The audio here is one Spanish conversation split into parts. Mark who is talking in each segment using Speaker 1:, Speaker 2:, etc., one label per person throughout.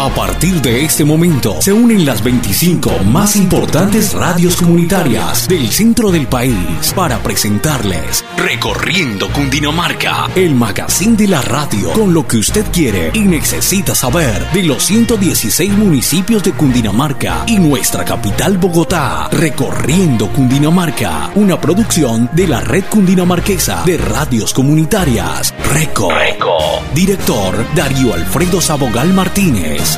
Speaker 1: A partir de este momento se unen las 25 más importantes radios comunitarias del centro del país para presentarles Recorriendo Cundinamarca, el magazine de la radio con lo que usted quiere y necesita saber de los 116 municipios de Cundinamarca y nuestra capital Bogotá. Recorriendo Cundinamarca, una producción de la Red Cundinamarquesa de Radios Comunitarias. Reco. Director Darío Alfredo Sabogal Martínez.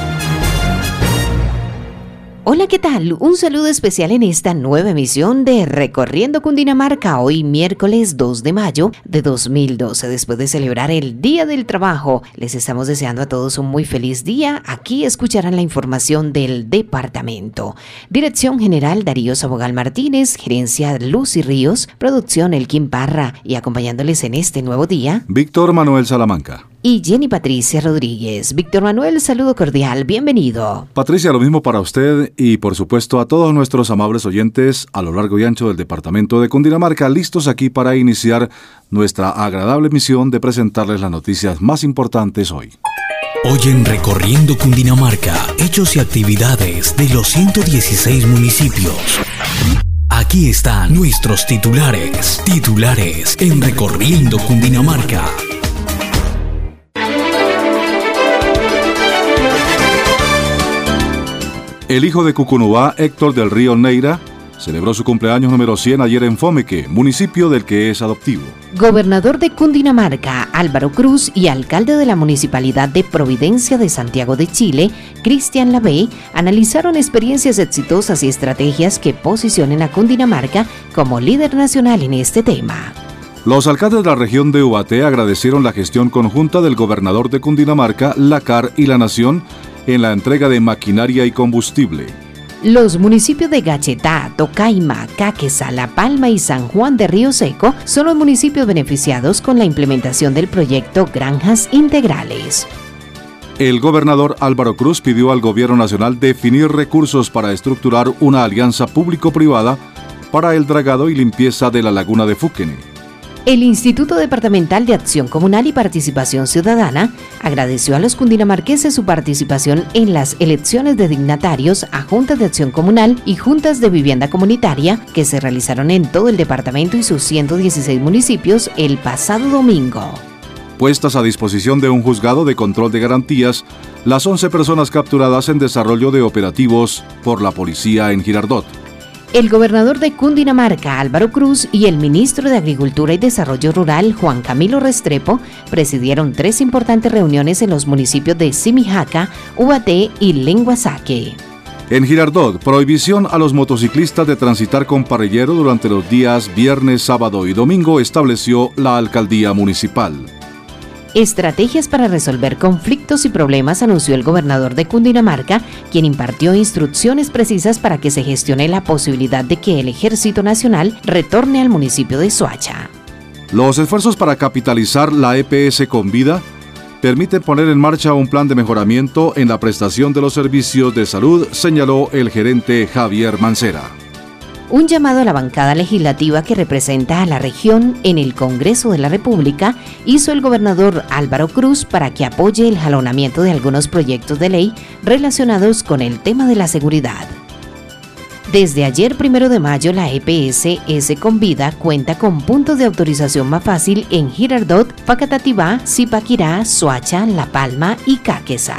Speaker 2: Hola, ¿qué tal? Un saludo especial en esta nueva emisión de Recorriendo Cundinamarca, hoy miércoles 2 de mayo de 2012. Después de celebrar el Día del Trabajo, les estamos deseando a todos un muy feliz día. Aquí escucharán la información del departamento. Dirección General Darío Sabogal Martínez, Gerencia Lucy Ríos, Producción Elkin Parra y acompañándoles en este nuevo día,
Speaker 3: Víctor Manuel Salamanca
Speaker 2: y Jenny Patricia Rodríguez. Víctor Manuel, saludo cordial, bienvenido.
Speaker 3: Patricia, lo mismo para usted y por supuesto a todos nuestros amables oyentes a lo largo y ancho del departamento de Cundinamarca, listos aquí para iniciar nuestra agradable misión de presentarles las noticias más importantes hoy.
Speaker 1: Hoy en Recorriendo Cundinamarca, hechos y actividades de los 116 municipios. Aquí están nuestros titulares en Recorriendo Cundinamarca.
Speaker 3: El hijo de Cucunubá, Héctor del Río Neira, celebró su cumpleaños número 100 ayer en Fomeque, municipio del que es adoptivo.
Speaker 2: Gobernador de Cundinamarca, Álvaro Cruz, y alcalde de la Municipalidad de Providencia de Santiago de Chile, Cristian Lavey, analizaron experiencias exitosas y estrategias que posicionen a Cundinamarca como líder nacional en este tema.
Speaker 3: Los alcaldes de la región de Ubaté agradecieron la gestión conjunta del gobernador de Cundinamarca, la CAR y la Nación en la entrega de maquinaria y combustible.
Speaker 2: Los municipios de Gachetá, Tocaima, Caqueza, La Palma y San Juan de Río Seco son los municipios beneficiados con la implementación del proyecto Granjas Integrales.
Speaker 3: El gobernador Álvaro Cruz pidió al gobierno nacional definir recursos para estructurar una alianza público-privada para el dragado y limpieza de la laguna de Fúquene.
Speaker 2: El Instituto Departamental de Acción Comunal y Participación Ciudadana agradeció a los cundinamarqueses su participación en las elecciones de dignatarios a juntas de acción comunal y juntas de vivienda comunitaria que se realizaron en todo el departamento y sus 116 municipios el pasado domingo.
Speaker 3: Puestas a disposición de un juzgado de control de garantías, las 11 personas capturadas en desarrollo de operativos por la policía en Girardot.
Speaker 2: El gobernador de Cundinamarca, Álvaro Cruz, y el ministro de Agricultura y Desarrollo Rural, Juan Camilo Restrepo, presidieron 3 importantes reuniones en los municipios de Simijaca, Ubaté y Lenguasaque.
Speaker 3: En Girardot, prohibición a los motociclistas de transitar con parrillero durante los días viernes, sábado y domingo estableció la alcaldía municipal.
Speaker 2: Estrategias para resolver conflictos y problemas anunció el gobernador de Cundinamarca, quien impartió instrucciones precisas para que se gestione la posibilidad de que el Ejército Nacional retorne al municipio de Soacha.
Speaker 3: Los esfuerzos para capitalizar la EPS con vida permiten poner en marcha un plan de mejoramiento en la prestación de los servicios de salud, señaló el gerente Javier Mancera.
Speaker 2: Un llamado a la bancada legislativa que representa a la región en el Congreso de la República hizo el gobernador Álvaro Cruz para que apoye el jalonamiento de algunos proyectos de ley relacionados con el tema de la seguridad. Desde ayer 1 de mayo, la EPS Convida cuenta con puntos de autorización más fácil en Girardot, Facatativá, Zipaquirá, Soacha, La Palma y Caqueza.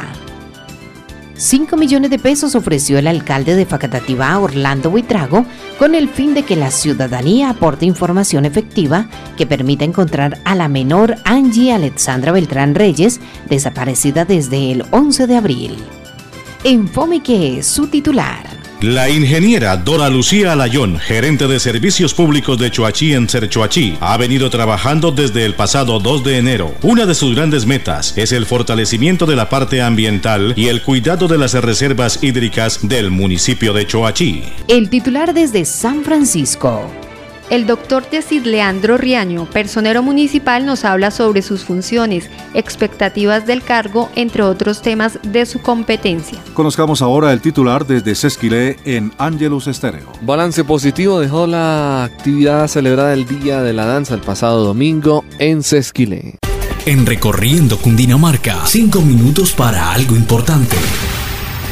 Speaker 2: 5 millones de pesos ofreció el alcalde de Facatativá, Orlando Buitrago, con el fin de que la ciudadanía aporte información efectiva que permita encontrar a la menor Angie Alexandra Beltrán Reyes, desaparecida desde el 11 de abril. En Fomeque, su titular.
Speaker 4: La ingeniera Dora Lucía Alayón, gerente de Servicios Públicos de Choachí en Cerchoachí, ha venido trabajando desde el pasado 2 de enero. Una de sus grandes metas es el fortalecimiento de la parte ambiental y el cuidado de las reservas hídricas del municipio de Choachí.
Speaker 2: El titular desde San Francisco.
Speaker 5: El doctor Yesid Leandro Riaño, personero municipal, nos habla sobre sus funciones, expectativas del cargo, entre otros temas de su competencia.
Speaker 3: Conozcamos ahora el titular desde Sesquilé en Ángelus Estéreo.
Speaker 6: Balance positivo dejó la actividad celebrada el Día de la Danza el pasado domingo en Sesquilé.
Speaker 1: En Recorriendo Cundinamarca, 5 minutos para algo importante.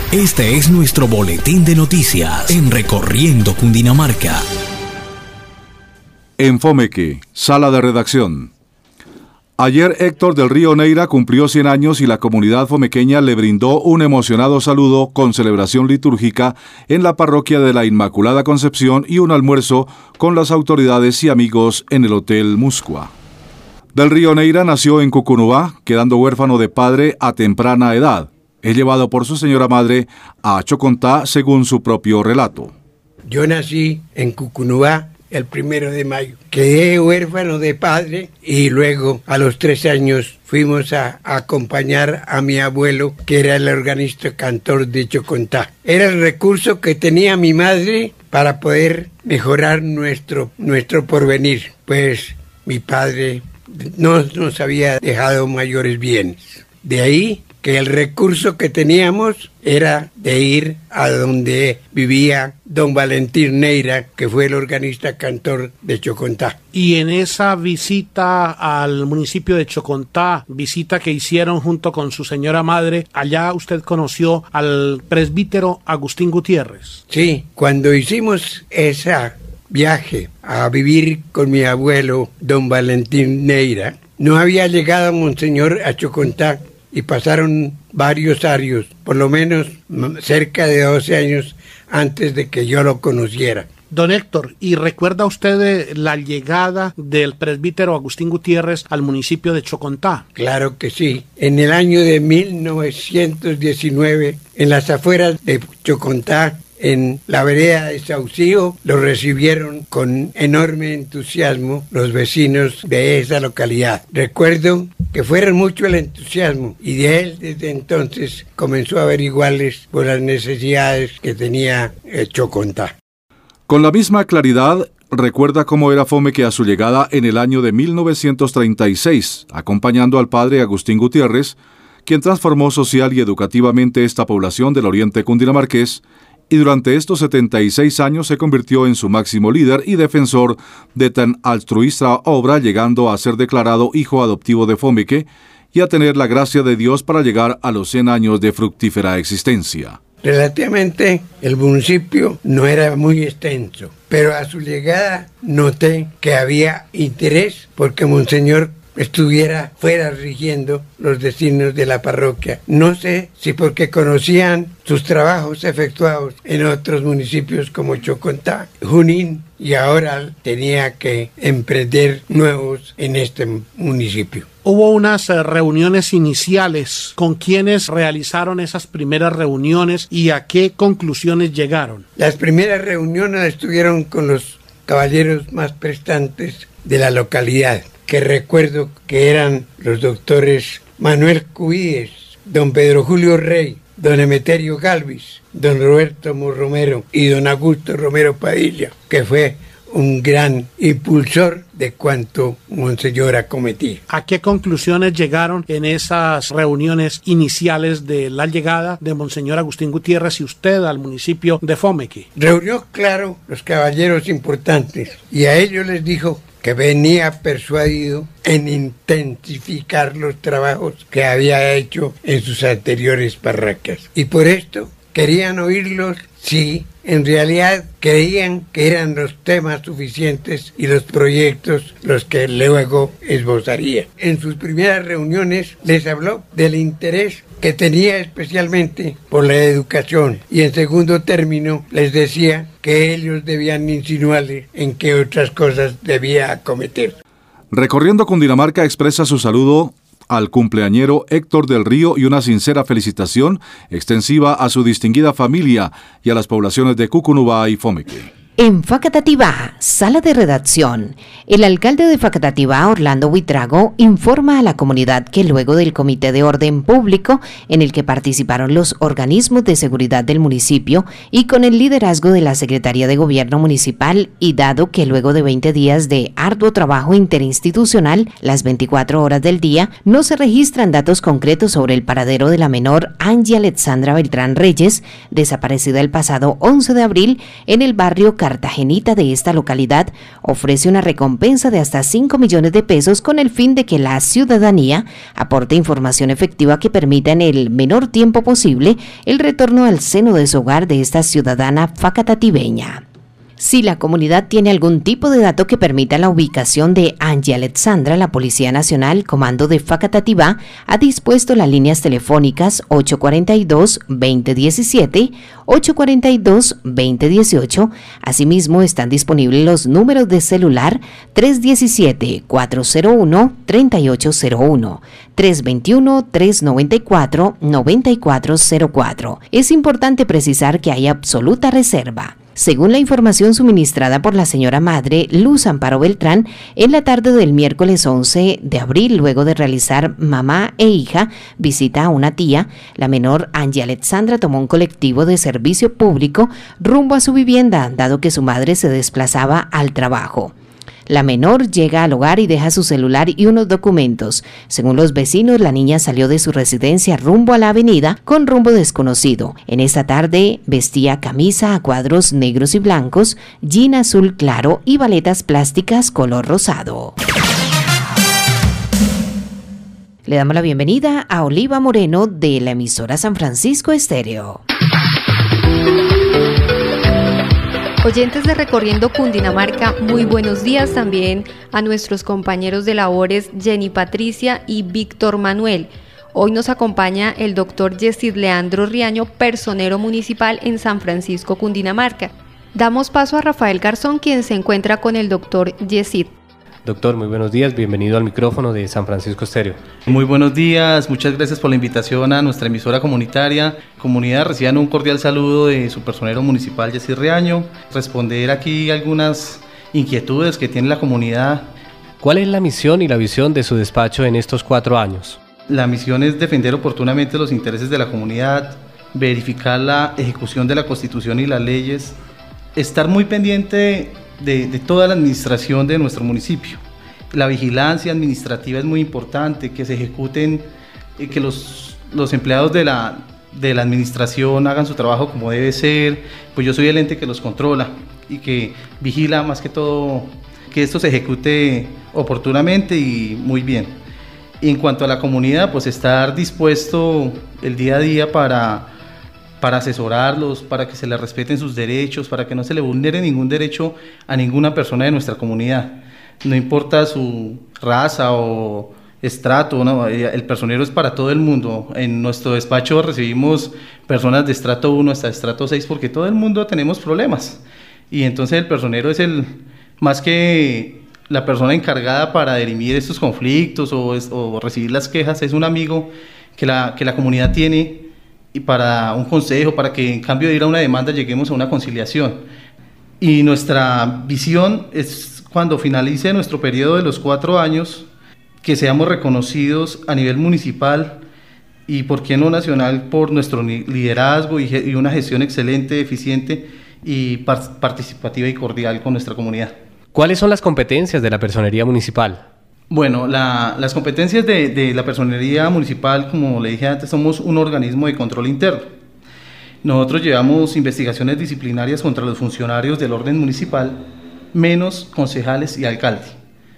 Speaker 1: Este es nuestro boletín de noticias en Recorriendo Cundinamarca.
Speaker 3: En Fomeque, sala de redacción. Ayer Héctor del Río Neira cumplió 100 años y la comunidad fomequeña le brindó un emocionado saludo con celebración litúrgica en la parroquia de la Inmaculada Concepción y un almuerzo con las autoridades y amigos en el Hotel Muscua. Del Río Neira nació en Cucunubá, quedando huérfano de padre a temprana edad. Es llevado por su señora madre a Chocontá, según su propio relato.
Speaker 7: Yo nací en Cucunubá el 1 de mayo. Quedé huérfano de padre y luego a los 3 años fuimos a acompañar a mi abuelo, que era el organista cantor de Chocontá. Era el recurso que tenía mi madre para poder mejorar nuestro porvenir, pues mi padre no nos había dejado mayores bienes. De ahí que el recurso que teníamos era de ir a donde vivía don Valentín Neira, que fue el organista cantor de Chocontá.
Speaker 8: Y en esa visita al municipio de Chocontá, visita que hicieron junto con su señora madre, allá usted conoció al presbítero Agustín Gutiérrez.
Speaker 7: Sí, cuando hicimos ese viaje a vivir con mi abuelo don Valentín Neira, no había llegado Monseñor a Chocontá, y pasaron varios años, por lo menos cerca de 12 años antes de que yo lo conociera.
Speaker 8: Don Héctor, ¿y recuerda usted la llegada del presbítero Agustín Gutiérrez al municipio de Chocontá?
Speaker 7: Claro que sí. En el año de 1919, en las afueras de Chocontá, en la vereda de Saucío, lo recibieron con enorme entusiasmo los vecinos de esa localidad. Recuerdo que fueron mucho el entusiasmo y de él desde entonces comenzó a averiguarles por las necesidades que tenía Chocontá.
Speaker 3: Con la misma claridad, recuerda cómo era Fomeque a su llegada en el año de 1936, acompañando al padre Agustín Gutiérrez, quien transformó social y educativamente esta población del oriente cundinamarqués, y durante estos 76 años se convirtió en su máximo líder y defensor de tan altruista obra, llegando a ser declarado hijo adoptivo de Fomeque y a tener la gracia de Dios para llegar a los 100 años de fructífera existencia.
Speaker 7: Relativamente, el municipio no era muy extenso, pero a su llegada noté que había interés porque Monseñor estuviera fuera rigiendo los destinos de la parroquia. No sé si porque conocían sus trabajos efectuados en otros municipios como Chocontá, Junín, y ahora tenía que emprender nuevos en este municipio.
Speaker 8: Hubo unas reuniones iniciales. ¿Con quiénes realizaron esas primeras reuniones y a qué conclusiones llegaron?
Speaker 7: Las primeras reuniones estuvieron con los caballeros más prestantes de la localidad, que recuerdo que eran los doctores Manuel Cuíes, don Pedro Julio Rey, don Emeterio Galvis, don Roberto Romero y don Augusto Romero Padilla, que fue un gran impulsor de cuanto Monseñor acometía.
Speaker 8: ¿A qué conclusiones llegaron en esas reuniones iniciales de la llegada de Monseñor Agustín Gutiérrez y usted al municipio de Fomeque?
Speaker 7: Reunió, claro, los caballeros importantes y a ellos les dijo que venía persuadido en intensificar los trabajos que había hecho en sus anteriores parroquias. Y por esto querían oírlos si en realidad creían que eran los temas suficientes y los proyectos los que luego esbozaría. En sus primeras reuniones les habló del interés que tenía especialmente por la educación y en segundo término les decía que ellos debían insinuarle en qué otras cosas debía acometer.
Speaker 3: Recorriendo Cundinamarca expresa su saludo al cumpleañero Héctor del Río y una sincera felicitación extensiva a su distinguida familia y a las poblaciones de Cucunubá y Fomeque.
Speaker 2: En Facatativá, sala de redacción, el alcalde de Facatativá, Orlando Buitrago, informa a la comunidad que luego del Comité de Orden Público, en el que participaron los organismos de seguridad del municipio y con el liderazgo de la Secretaría de Gobierno Municipal, y dado que luego de 20 días de arduo trabajo interinstitucional, las 24 horas del día, no se registran datos concretos sobre el paradero de la menor Angie Alexandra Beltrán Reyes, desaparecida el pasado 11 de abril en el barrio Cartagenita de esta localidad ofrece una recompensa de hasta 5 millones de pesos con el fin de que la ciudadanía aporte información efectiva que permita en el menor tiempo posible el retorno al seno de su hogar de esta ciudadana facatativeña. Si la comunidad tiene algún tipo de dato que permita la ubicación de Angie Alexandra, la Policía Nacional, Comando de Facatativá, ha dispuesto las líneas telefónicas 842-2017, 842-2018. Asimismo, están disponibles los números de celular 317-401-3801, 321-394-9404. Es importante precisar que hay absoluta reserva. Según la información suministrada por la señora madre Luz Amparo Beltrán, en la tarde del miércoles 11 de abril, luego de realizar mamá e hija visita a una tía, la menor Angie Alexandra tomó un colectivo de servicio público rumbo a su vivienda, dado que su madre se desplazaba al trabajo. La menor llega al hogar y deja su celular y unos documentos. Según los vecinos, la niña salió de su residencia rumbo a la avenida con rumbo desconocido. En esta tarde vestía camisa a cuadros negros y blancos, jean azul claro y baletas plásticas color rosado. Le damos la bienvenida a Oliva Moreno de la emisora San Francisco Estéreo.
Speaker 5: Oyentes de Recorriendo Cundinamarca, muy buenos días también a nuestros compañeros de labores Jenny Patricia y Víctor Manuel. Hoy nos acompaña el doctor Yesid Leandro Riaño, personero municipal en San Francisco, Cundinamarca. Damos paso a Rafael Garzón, quien se encuentra con el doctor Yesid.
Speaker 9: Doctor, muy buenos días, bienvenido al micrófono de San Francisco Estéreo.
Speaker 10: Muy buenos días, muchas gracias por la invitación a nuestra emisora comunitaria. Comunidad, reciban un cordial saludo de su personero municipal Yesid Riaño. Responder aquí algunas inquietudes que tiene la comunidad.
Speaker 9: ¿Cuál es la misión y la visión de su despacho en estos 4 años?
Speaker 10: La misión es defender oportunamente los intereses de la comunidad, verificar la ejecución de la Constitución y las leyes, estar muy pendiente de toda la administración de nuestro municipio. La vigilancia administrativa es muy importante, que se ejecuten, que los empleados de la administración hagan su trabajo como debe ser, pues yo soy el ente que los controla y que vigila más que todo que esto se ejecute oportunamente y muy bien. Y en cuanto a la comunidad, pues estar dispuesto el día a día para asesorarlos, para que se les respeten sus derechos, para que no se le vulnere ningún derecho a ninguna persona de nuestra comunidad. No importa su raza o estrato, ¿no? El personero es para todo el mundo. En nuestro despacho recibimos personas de estrato 1 hasta estrato 6 porque todo el mundo tenemos problemas. Y entonces el personero es más que la persona encargada para dirimir estos conflictos o recibir las quejas, es un amigo que la comunidad tiene y para un consejo, para que en cambio de ir a una demanda lleguemos a una conciliación. Y nuestra visión es, cuando finalice nuestro periodo de los 4 años, que seamos reconocidos a nivel municipal y, por qué no nacional, por nuestro liderazgo y una gestión excelente, eficiente y participativa y cordial con nuestra comunidad.
Speaker 9: ¿Cuáles son las competencias de la personería municipal?
Speaker 10: Bueno, las competencias de la personería municipal, como le dije antes, somos un organismo de control interno. Nosotros llevamos investigaciones disciplinarias contra los funcionarios del orden municipal, menos concejales y alcalde.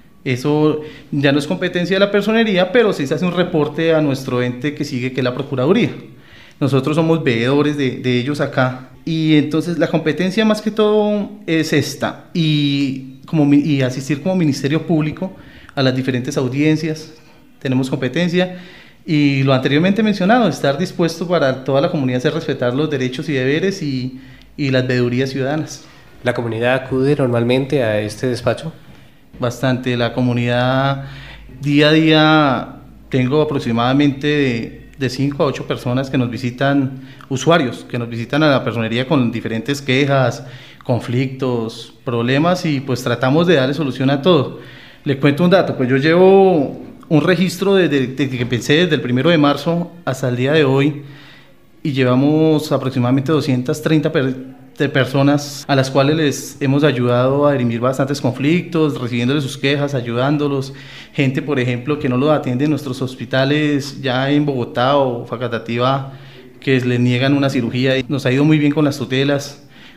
Speaker 10: Eso ya no es competencia de la personería, pero sí se hace un reporte a nuestro ente que sigue, que es la Procuraduría. Nosotros somos veedores de ellos acá. Y entonces la competencia más que todo es esta, y asistir como Ministerio Público a las diferentes audiencias, tenemos competencia, y lo anteriormente mencionado, estar dispuesto para toda la comunidad a hacer respetar los derechos y deberes y las veedurías ciudadanas.
Speaker 9: ¿La comunidad acude normalmente a este despacho?
Speaker 10: Bastante, la comunidad día a día tengo aproximadamente de 5 a 8 personas que nos visitan, usuarios, que nos visitan a la personería con diferentes quejas, conflictos, problemas, y pues tratamos de darle solución a todo. Le cuento un dato, pues yo llevo un registro desde que empecé, desde el 1 de marzo hasta el día de hoy, y llevamos aproximadamente 230 personas a las cuales les hemos ayudado a dirimir bastantes conflictos, recibiéndoles sus quejas, ayudándolos. Gente, por ejemplo, que no los atiende en nuestros hospitales ya en Bogotá o Facatativá, que les niegan una cirugía. Nos ha ido muy bien con las tutelas,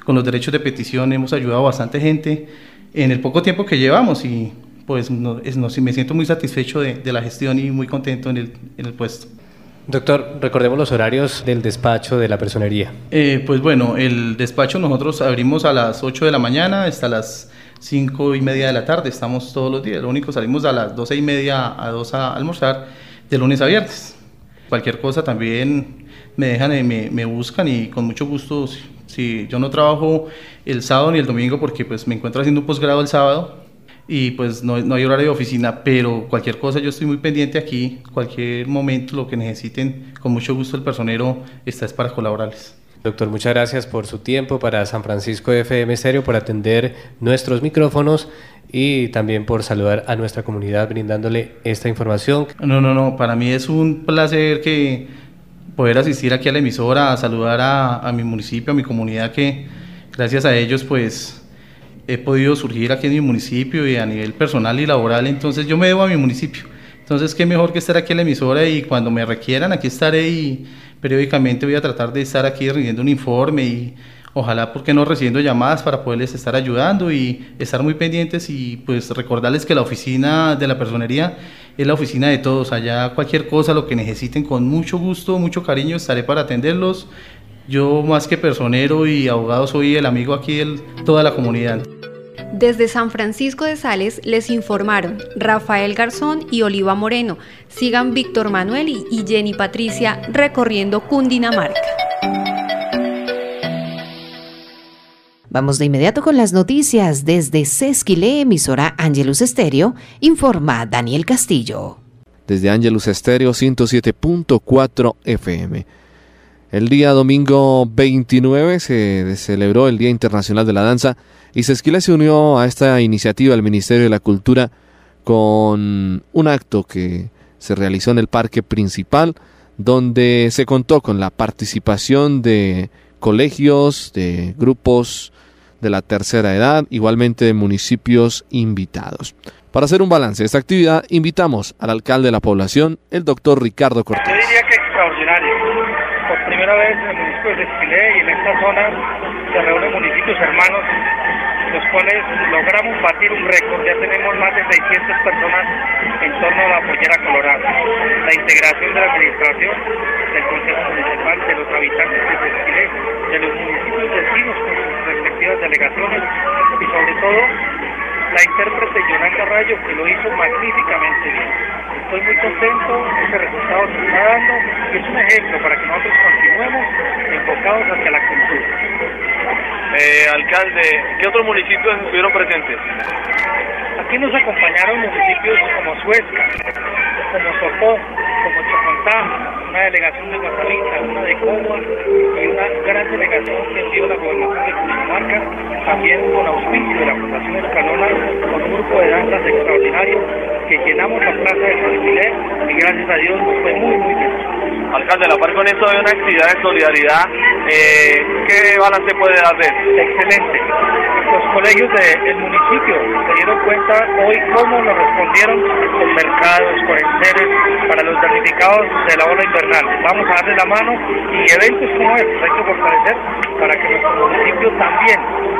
Speaker 10: con los derechos de petición hemos ayudado a bastante gente en el poco tiempo que llevamos y pues me siento muy satisfecho de la gestión y muy contento en el puesto.
Speaker 9: Doctor, recordemos los horarios del despacho de la personería.
Speaker 10: Pues bueno, el despacho nosotros abrimos a las 8 de la mañana hasta las 5:30 de la tarde, estamos todos los días, lo único salimos a las 12:30 a 2 a almorzar de lunes a viernes. Cualquier cosa también me dejan, me buscan y con mucho gusto, si yo no trabajo el sábado ni el domingo porque pues me encuentro haciendo un posgrado el sábado y pues no hay horario de oficina, pero cualquier cosa yo estoy muy pendiente aquí, cualquier momento, lo que necesiten, con mucho gusto el personero está es para colaborarles.
Speaker 9: Doctor, muchas gracias por su tiempo, para San Francisco FM Estéreo, por atender nuestros micrófonos y también por saludar a nuestra comunidad brindándole esta información.
Speaker 10: No, para mí es un placer poder asistir aquí a la emisora, a saludar a mi municipio, a mi comunidad, que gracias a ellos pues he podido surgir aquí en mi municipio y a nivel personal y laboral, entonces yo me debo a mi municipio. Entonces, qué mejor que estar aquí en la emisora y cuando me requieran, aquí estaré y periódicamente voy a tratar de estar aquí rindiendo un informe y ojalá, ¿por qué no?, recibiendo llamadas para poderles estar ayudando y estar muy pendientes y pues recordarles que la oficina de la personería es la oficina de todos. Allá cualquier cosa, lo que necesiten, con mucho gusto, mucho cariño, estaré para atenderlos. Yo más que personero y abogado soy el amigo aquí de toda la comunidad.
Speaker 5: Desde San Francisco de Sales les informaron Rafael Garzón y Oliva Moreno. Sigan Víctor Manuel y Jenny Patricia recorriendo Cundinamarca.
Speaker 2: Vamos de inmediato con las noticias. Desde Sesquilé, emisora Ángelus Estéreo, informa Daniel Castillo.
Speaker 6: Desde Ángelus Estéreo 107.4 FM. El día domingo 29 se celebró el Día Internacional de la Danza y Sesquilé se unió a esta iniciativa del Ministerio de la Cultura con un acto que se realizó en el parque principal, donde se contó con la participación de colegios, de grupos de la tercera edad, igualmente de municipios invitados. Para hacer un balance de esta actividad, invitamos al alcalde de la población, el doctor Ricardo Cortés.
Speaker 11: Yo diría que extraordinario. Por primera vez en el municipio de Sesquilé y en esta zona se reúnen municipios hermanos, los cuales logramos batir un récord. Ya tenemos más de 600 personas en torno a la pollera colorada. La integración de la administración, del Consejo Municipal, de los habitantes de Sesquilé, de los municipios vecinos con sus respectivas delegaciones y sobre todo la intérprete Yolanda Rayo, que lo hizo magníficamente bien. Estoy muy contento, este resultado se está dando y es un ejemplo para que nosotros continuemos enfocados hacia la cultura.
Speaker 12: Alcalde, ¿qué otros municipios estuvieron presentes?
Speaker 11: Aquí nos acompañaron municipios como Suezca, como Sopó, como Chocontá, una delegación de Guatavita, una de Cogua y una gran delegación que dio la gobernación de Cundinamarca, también con auspicio de la Fundación Escalona, con un grupo de danzas extraordinario que llenamos la plaza de Sesquilé y gracias a Dios nos fue muy bien.
Speaker 12: Alcalde, a la par con esto de una actividad de solidaridad, ¿qué balance puede dar de eso?
Speaker 11: Excelente. Los colegios del municipio se dieron cuenta hoy cómo nos respondieron con mercados, con enseres para los damnificados de la ola invernal. Vamos a darle la mano y eventos como estos hay que fortalecer para que nuestro municipio también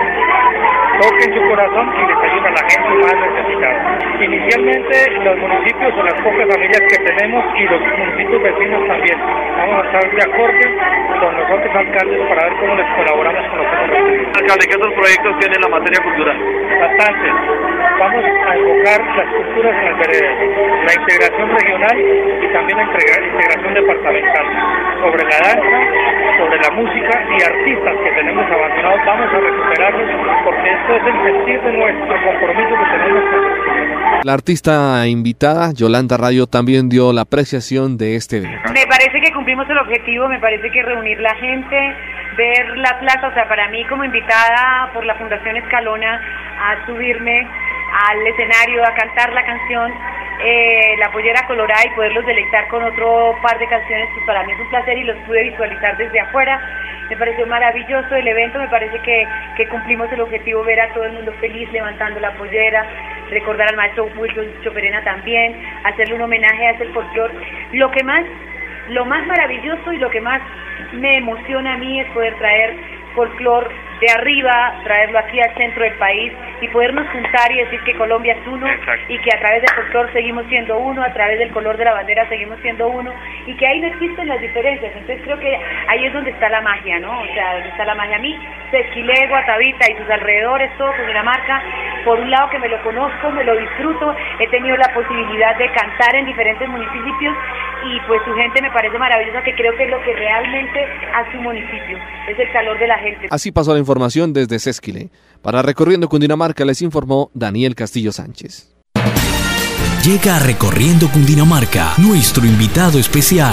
Speaker 11: toque en su corazón y les ayude a la gente más necesitada. Inicialmente los municipios son las pocas familias que tenemos y los municipios vecinos también. Vamos a estar de acuerdo con los otros alcaldes para ver cómo les colaboramos con los otros municipios.
Speaker 12: Alcalde, ¿qué otros proyectos tiene la materia cultural?
Speaker 11: Bastantes. Vamos a enfocar las culturas en las veredas, la integración regional y también la integración departamental. Sobre la danza, sobre la música y artistas que tenemos abandonados, vamos a recuperarlos porque esto es el sentir de nuestro compromiso que tenemos con nosotros.
Speaker 6: La artista invitada, Yolanda Rayo, también dio la apreciación de este evento.
Speaker 13: Me parece que cumplimos el objetivo, me parece que reunir la gente, ver la plaza, o sea, para mí como invitada por la Fundación Escalona a subirme al escenario, a cantar la canción La Pollera Colorada y poderlos deleitar con otro par de canciones, pues para mí es un placer y los pude visualizar desde afuera. Me pareció maravilloso el evento, me parece que cumplimos el objetivo, ver a todo el mundo feliz levantando la pollera, recordar al maestro Wilson Choperena también, hacerle un homenaje a ese folclore. Lo más maravilloso y lo que más me emociona a mí es poder traer folclore de arriba, traerlo aquí al centro del país y podernos juntar y decir que Colombia es uno. Exacto. Y que a través del folclore seguimos siendo uno, a través del color de la bandera seguimos siendo uno y que ahí no existen las diferencias. Entonces creo que ahí es donde está la magia, ¿no? O sea, donde está la magia. A mí, Sesquilé, Guatavita y sus alrededores, todo Cundinamarca, por un lado que me lo conozco, me lo disfruto, he tenido la posibilidad de cantar en diferentes municipios y pues su gente me parece maravillosa, que creo que es lo que realmente hace un municipio, es el calor de la gente.
Speaker 6: Así pasó la información desde Sesquilé. Para Recorriendo Cundinamarca les informó Daniel Castillo Sánchez.
Speaker 1: Llega a Recorriendo Cundinamarca nuestro invitado especial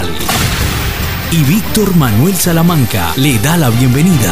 Speaker 1: y Víctor Manuel Salamanca le da la bienvenida.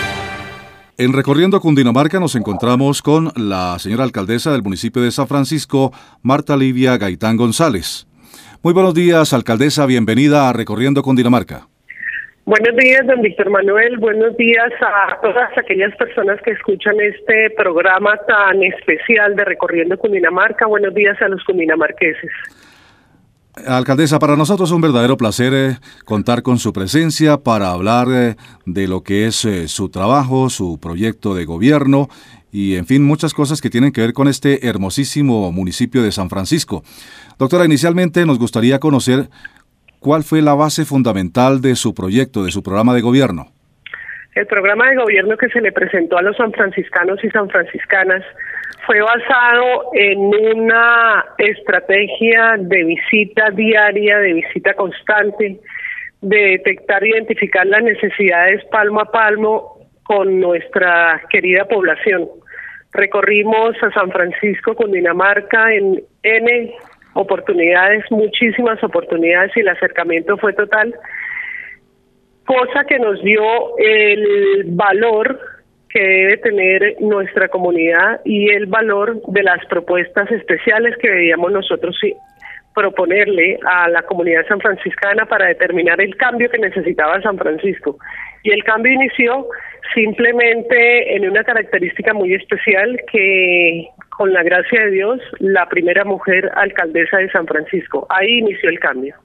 Speaker 3: En Recorriendo Cundinamarca nos encontramos con la señora alcaldesa del municipio de San Francisco, Marta Livia Gaitán González. Muy buenos días, alcaldesa, bienvenida a Recorriendo Cundinamarca.
Speaker 14: Buenos días, don Víctor Manuel, buenos días a todas aquellas personas que escuchan este programa tan especial de Recorriendo Cundinamarca, buenos días a los cundinamarqueses.
Speaker 3: Alcaldesa, para nosotros es un verdadero placer contar con su presencia para hablar de lo que es su trabajo, su proyecto de gobierno y, en fin, muchas cosas que tienen que ver con este hermosísimo municipio de San Francisco. Doctora, inicialmente nos gustaría conocer cuál fue la base fundamental de su proyecto, de su programa de gobierno.
Speaker 14: El programa de gobierno que se le presentó a los sanfranciscanos y sanfranciscanas fue basado en una estrategia de visita diaria, de visita constante, de detectar e identificar las necesidades palmo a palmo con nuestra querida población. Recorrimos a San Francisco, Cundinamarca, en N oportunidades, muchísimas oportunidades, y el acercamiento fue total, cosa que nos dio el valor que debe tener nuestra comunidad y el valor de las propuestas especiales que debíamos nosotros proponerle a la comunidad sanfranciscana para determinar el cambio que necesitaba San Francisco. Y el cambio inició simplemente en una característica muy especial, que con la gracia de Dios, la primera mujer alcaldesa de San Francisco. Ahí inició el cambio.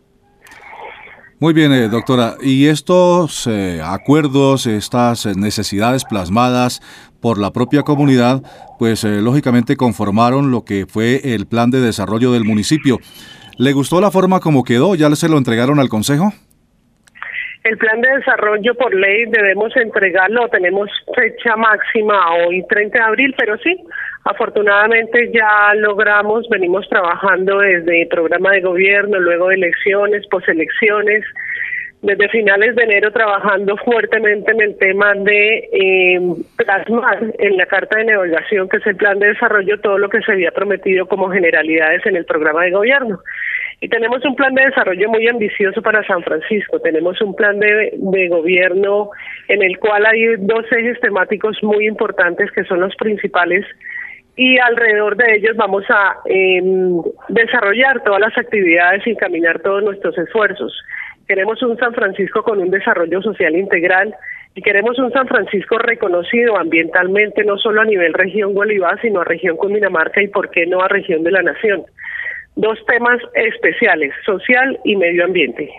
Speaker 3: Muy bien, doctora. Y estos acuerdos, estas necesidades plasmadas por la propia comunidad, pues lógicamente conformaron lo que fue el plan de desarrollo del municipio. ¿Le gustó la forma como quedó? ¿Ya se lo entregaron al Consejo?
Speaker 14: El plan de desarrollo por ley debemos entregarlo, tenemos fecha máxima hoy, 30 de abril, pero sí, afortunadamente ya logramos, venimos trabajando desde el programa de gobierno, luego de elecciones, poselecciones, desde finales de enero trabajando fuertemente en el tema de plasmar en la carta de navegación, que es el plan de desarrollo, todo lo que se había prometido como generalidades en el programa de gobierno. Y tenemos un plan de desarrollo muy ambicioso para San Francisco. Tenemos un plan de gobierno en el cual hay dos ejes temáticos muy importantes que son los principales, y alrededor de ellos vamos a desarrollar todas las actividades y encaminar todos nuestros esfuerzos. Queremos un San Francisco con un desarrollo social integral y queremos un San Francisco reconocido ambientalmente, no solo a nivel región Gualibá, sino a región Cundinamarca y, por qué no, a región de la nación. Dos temas especiales, social y medio ambiente.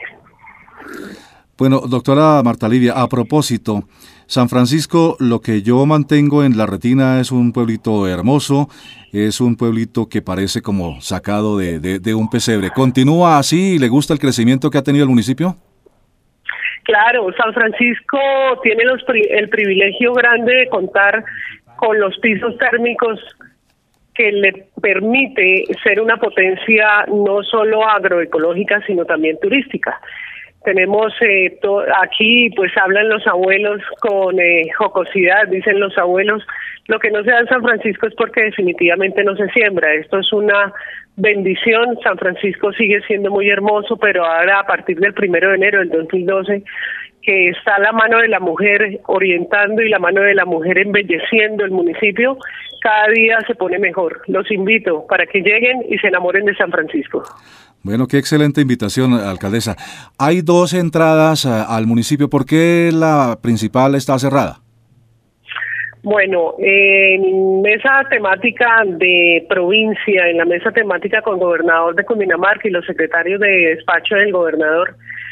Speaker 3: Bueno, doctora Marta Livia, a propósito, San Francisco, lo que yo mantengo en la retina es un pueblito hermoso, es un pueblito que parece como sacado de un pesebre. ¿Continúa así y le gusta el crecimiento que ha tenido el municipio?
Speaker 14: Claro, San Francisco tiene el privilegio grande de contar con los pisos térmicos que le permite ser una potencia no solo agroecológica, sino también turística. Tenemos aquí, pues hablan los abuelos con jocosidad, dicen los abuelos, lo que no se da en San Francisco es porque definitivamente no se siembra. Esto es una bendición. San Francisco sigue siendo muy hermoso, pero ahora a partir del 1 de enero del 2012, que está la mano de la mujer orientando y la mano de la mujer embelleciendo el municipio, cada día se pone mejor. Los invito para que lleguen y se enamoren de San Francisco.
Speaker 3: Bueno, qué excelente invitación, alcaldesa. Hay dos entradas al municipio. ¿Por qué la principal está cerrada?
Speaker 14: Bueno, en esa temática de provincia, en la mesa temática con el gobernador de Cundinamarca y los secretarios de despacho del gobernador,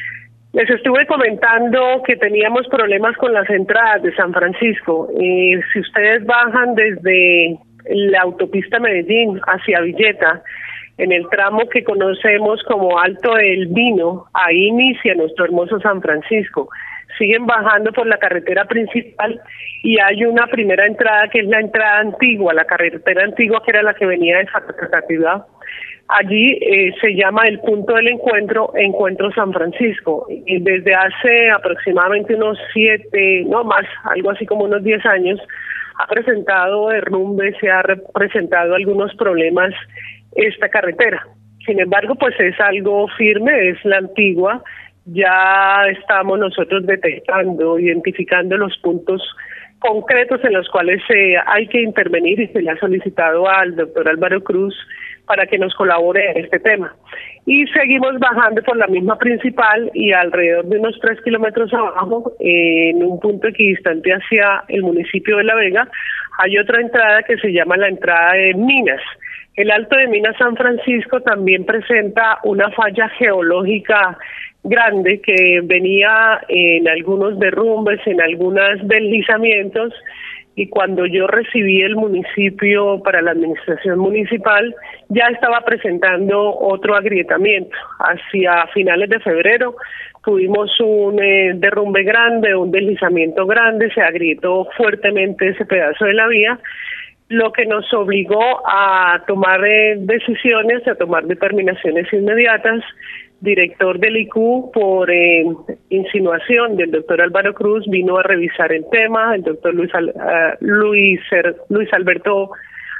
Speaker 14: Les estuve comentando que teníamos problemas con las entradas de San Francisco. Si ustedes bajan desde la autopista Medellín hacia Villeta, en el tramo que conocemos como Alto del Vino, ahí inicia nuestro hermoso San Francisco. Siguen bajando por la carretera principal y hay una primera entrada que es la entrada antigua, la carretera antigua que era la que venía de Zacatecatibá. Allí se llama el punto del encuentro, Encuentro San Francisco. Y desde hace aproximadamente unos 7, no más, algo así como unos 10 años, ha presentado derrumbes, se ha presentado algunos problemas esta carretera. Sin embargo, pues es algo firme, es la antigua. Ya estamos nosotros detectando, identificando los puntos concretos en los cuales hay que intervenir y se le ha solicitado al doctor Álvaro Cruz para que nos colabore en este tema. Y seguimos bajando por la misma principal y alrededor de unos 3 kilómetros abajo, en un punto equidistante hacia el municipio de La Vega, hay otra entrada que se llama la entrada de Minas. El Alto de Minas San Francisco también presenta una falla geológica grande que venía en algunos derrumbes, en algunos deslizamientos, y cuando yo recibí el municipio para la administración municipal, ya estaba presentando otro agrietamiento. Hacia finales de febrero tuvimos un derrumbe grande, un deslizamiento grande, se agrietó fuertemente ese pedazo de la vía, lo que nos obligó a tomar decisiones, a tomar determinaciones inmediatas. Director del IQ, por insinuación del doctor Álvaro Cruz, vino a revisar el tema. El doctor Luis Alberto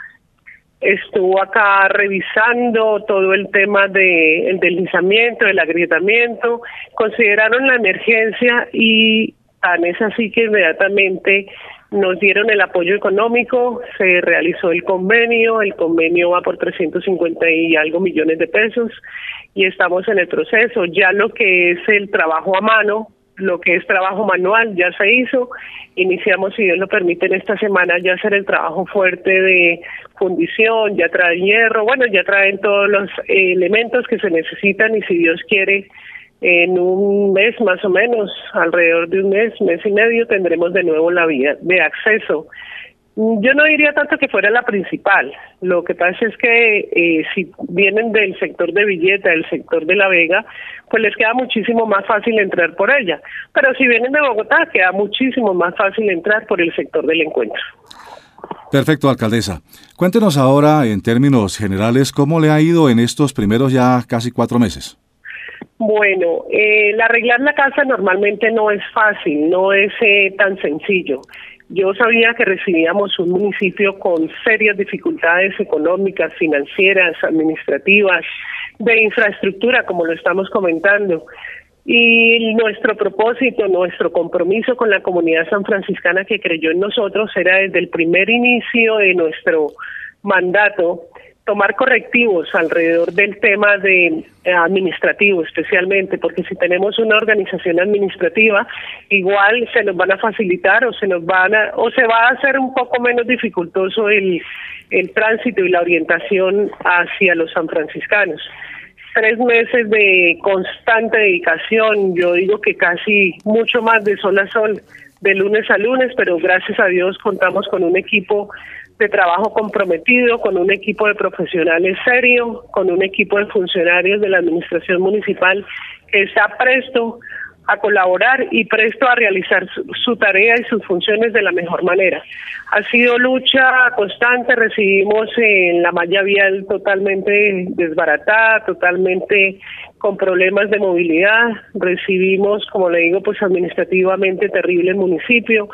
Speaker 14: estuvo acá revisando todo el tema del deslizamiento, del agrietamiento. Consideraron la emergencia y tan es así que inmediatamente nos dieron el apoyo económico, se realizó el convenio va por 350 y algo millones de pesos y estamos en el proceso. Ya lo que es el trabajo a mano, lo que es trabajo manual ya se hizo, iniciamos, si Dios lo permite, en esta semana ya hacer el trabajo fuerte de fundición, ya traen hierro, bueno, ya traen todos los elementos que se necesitan y si Dios quiere, en un mes más o menos, alrededor de un mes y medio, tendremos de nuevo la vía de acceso. Yo no diría tanto que fuera la principal. Lo que pasa es que si vienen del sector de Villeta, del sector de La Vega, pues les queda muchísimo más fácil entrar por ella. Pero si vienen de Bogotá, queda muchísimo más fácil entrar por el sector del encuentro.
Speaker 3: Perfecto, alcaldesa. Cuéntenos ahora, en términos generales, cómo le ha ido en estos primeros ya casi 4 meses.
Speaker 14: Bueno, el arreglar la casa normalmente no es fácil, no es tan sencillo. Yo sabía que recibíamos un municipio con serias dificultades económicas, financieras, administrativas, de infraestructura, como lo estamos comentando. Y nuestro propósito, nuestro compromiso con la comunidad sanfranciscana que creyó en nosotros era desde el primer inicio de nuestro mandato tomar correctivos alrededor del tema de administrativo especialmente, porque si tenemos una organización administrativa, igual se nos van a facilitar o se va a hacer un poco menos dificultoso el tránsito y la orientación hacia los sanfranciscanos. 3 meses de constante dedicación, yo digo que casi mucho más de sol a sol, de lunes a lunes, pero gracias a Dios contamos con un equipo de trabajo comprometido, con un equipo de profesionales serio, con un equipo de funcionarios de la administración municipal que está presto a colaborar y presto a realizar su tarea y sus funciones de la mejor manera. Ha sido lucha constante, recibimos en la malla vial totalmente desbaratada, totalmente con problemas de movilidad, recibimos, como le digo, pues administrativamente terrible el municipio.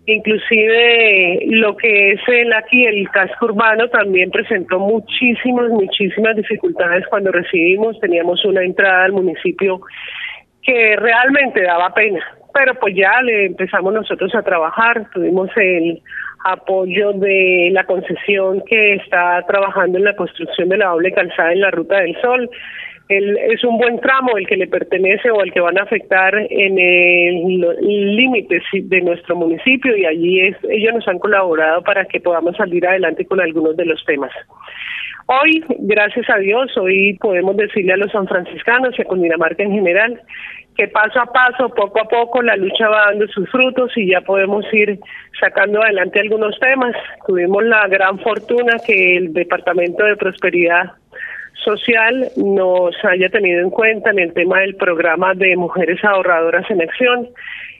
Speaker 14: Inclusive lo que es el casco urbano también presentó muchísimas dificultades cuando recibimos. Teníamos una entrada al municipio que realmente daba pena, pero pues ya le empezamos nosotros a trabajar. Tuvimos el apoyo de la concesión que está trabajando en la construcción de la doble calzada en la Ruta del Sol. Es un buen tramo el que le pertenece o el que van a afectar en el límite de nuestro municipio, y allí ellos nos han colaborado para que podamos salir adelante con algunos de los temas. Hoy, gracias a Dios, hoy podemos decirle a los sanfranciscanos y a Cundinamarca en general que paso a paso, poco a poco, la lucha va dando sus frutos y ya podemos ir sacando adelante algunos temas. Tuvimos la gran fortuna que el Departamento de Prosperidad Social nos haya tenido en cuenta en el tema del programa de Mujeres Ahorradoras en Acción.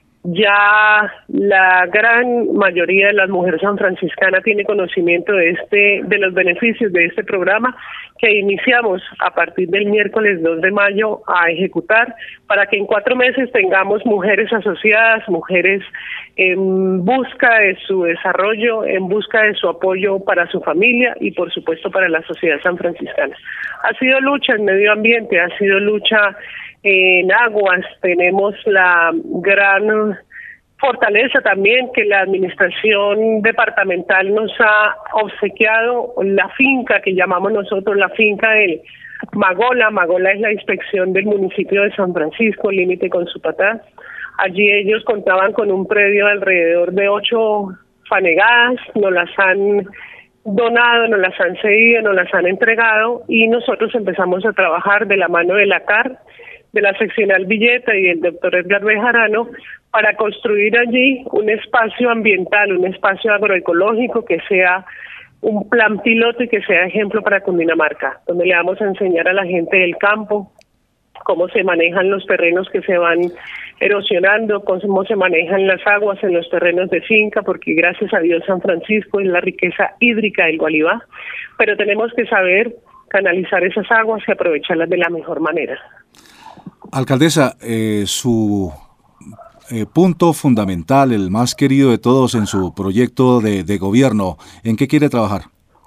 Speaker 14: Ya la gran mayoría de las mujeres sanfranciscanas tiene conocimiento de los beneficios de este programa, que iniciamos a partir del miércoles 2 de mayo a ejecutar, para que en 4 meses tengamos mujeres asociadas, mujeres en busca de su desarrollo, en busca de su apoyo para su familia y por supuesto para la sociedad sanfranciscana. Ha sido lucha en medio ambiente, ha sido lucha en aguas. Tenemos la gran fortaleza también que la administración departamental nos ha obsequiado la finca que llamamos nosotros la finca del Magola. Magola es la inspección del municipio de San Francisco, límite con Supatá. Allí ellos contaban con un predio de alrededor de 8 fanegadas, nos las han donado, nos las han cedido, nos las han entregado, y nosotros empezamos a trabajar de la mano de la CAR, de la seccional Villeta y del doctor Edgar Bejarano, para construir allí un espacio ambiental, un espacio agroecológico que sea un plan piloto y que sea ejemplo para Cundinamarca, donde le vamos a enseñar a la gente del campo cómo se manejan los terrenos que se van erosionando, cómo se manejan las aguas en los terrenos de finca, porque gracias a Dios San Francisco es la riqueza hídrica del Gualibá, pero tenemos que saber canalizar esas aguas y aprovecharlas de la mejor manera.
Speaker 3: Alcaldesa, su punto fundamental, el más querido de todos en su proyecto de gobierno, ¿en qué quiere trabajar?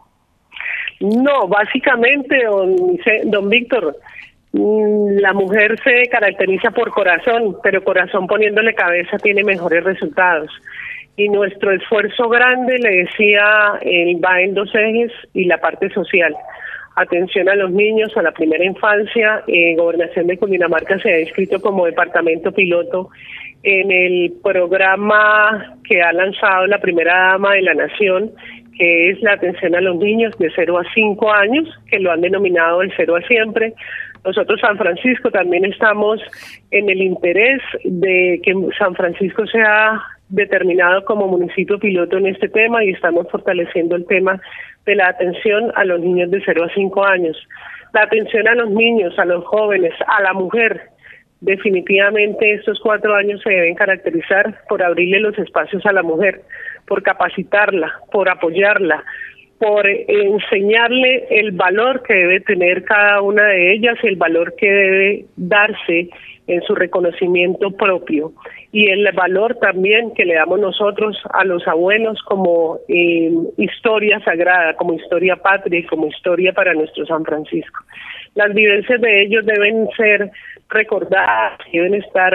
Speaker 14: No, básicamente, don Víctor, la mujer se caracteriza por corazón, pero corazón poniéndole cabeza tiene mejores resultados. Y nuestro esfuerzo grande, le decía, va en 2 ejes, y la parte social. Atención a los niños, a la primera infancia. Gobernación de Cundinamarca se ha inscrito como departamento piloto en el programa que ha lanzado la primera dama de la nación, que es la atención a los niños de 0 a 5 años, que lo han denominado el 0 a siempre. Nosotros, San Francisco, también estamos en el interés de que San Francisco sea determinado como municipio piloto en este tema, y estamos fortaleciendo el tema de la atención a los niños de 0 a 5 años. La atención a los niños, a los jóvenes, a la mujer. Definitivamente estos 4 años se deben caracterizar por abrirle los espacios a la mujer, por capacitarla, por apoyarla, por enseñarle el valor que debe tener cada una de ellas, el valor que debe darse en su reconocimiento propio, y el valor también que le damos nosotros a los abuelos como historia sagrada, como historia patria y como historia para nuestro San Francisco. Las vivencias de ellos deben ser recordadas, deben estar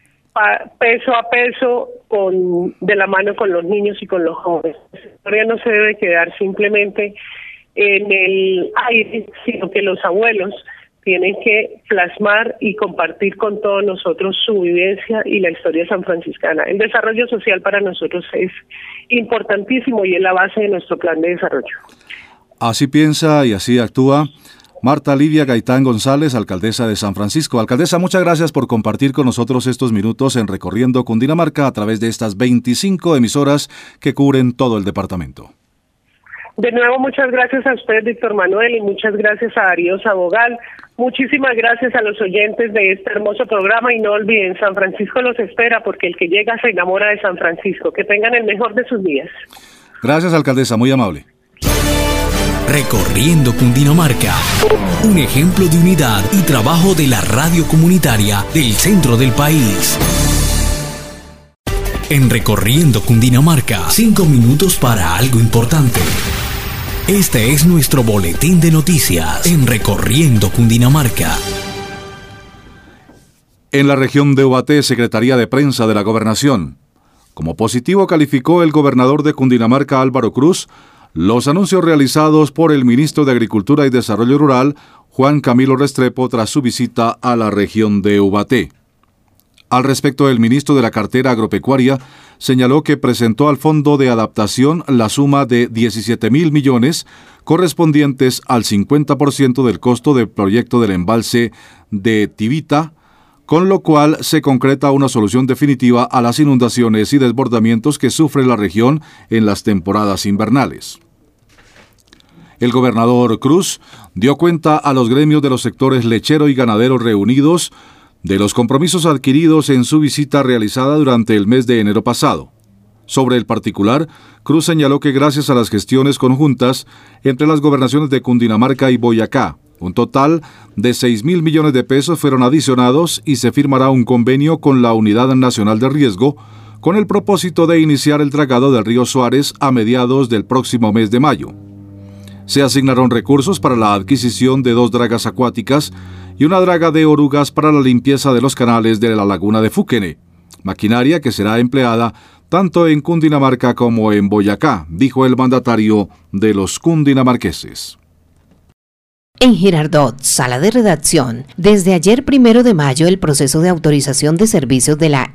Speaker 14: peso a peso de la mano con los niños y con los jóvenes. La historia no se debe quedar simplemente en el aire, sino que los abuelos tienen que plasmar y compartir con todos nosotros su vivencia y la historia sanfranciscana. El desarrollo social para nosotros es importantísimo y es la base de nuestro plan de desarrollo.
Speaker 3: Así piensa y así actúa Marta Livia Gaitán González, alcaldesa de San Francisco. Alcaldesa, muchas gracias por compartir con nosotros estos minutos en Recorriendo Cundinamarca a través de estas 25 emisoras que cubren todo el departamento.
Speaker 14: De nuevo, muchas gracias a usted, Víctor Manuel, y muchas gracias a Darío Sabogal. Muchísimas gracias a los oyentes de este hermoso programa, y no olviden, San Francisco los espera, porque el que llega se enamora de San Francisco. Que tengan el mejor de sus días.
Speaker 3: Gracias, alcaldesa, muy amable.
Speaker 1: Recorriendo Cundinamarca, un ejemplo de unidad y trabajo de la radio comunitaria del centro del país. En Recorriendo Cundinamarca, 5 minutos para algo importante. Este es nuestro boletín de noticias en Recorriendo Cundinamarca.
Speaker 3: En la región de Ubaté, Secretaría de Prensa de la Gobernación. Como positivo calificó el gobernador de Cundinamarca, Álvaro Cruz, los anuncios realizados por el ministro de Agricultura y Desarrollo Rural, Juan Camilo Restrepo tras su visita a la región de Ubaté. Al respecto, el ministro de la cartera agropecuaria señaló que presentó al Fondo de Adaptación la suma de 17.000 millones correspondientes al 50% del costo del proyecto del embalse de Tibita, con lo cual se concreta una solución definitiva a las inundaciones y desbordamientos que sufre la región en las temporadas invernales. El gobernador Cruz dio cuenta a los gremios de los sectores lechero y ganadero reunidos de los compromisos adquiridos en su visita realizada durante el mes de enero pasado. Sobre el particular, Cruz señaló que gracias a las gestiones conjuntas entre las gobernaciones de Cundinamarca y Boyacá, un total de 6.000 millones de pesos fueron adicionados y se firmará un convenio con la Unidad Nacional de Riesgo con el propósito de iniciar el dragado del río Suárez a mediados del próximo mes de mayo. Se asignaron recursos para la adquisición de 2 dragas acuáticas y una draga de orugas para la limpieza de los canales de la laguna de Fúquene, maquinaria que será empleada tanto en Cundinamarca como en Boyacá, dijo el mandatario de los cundinamarqueses.
Speaker 2: En Girardot, sala de redacción, desde ayer 1 de mayo el proceso de autorización de servicios de la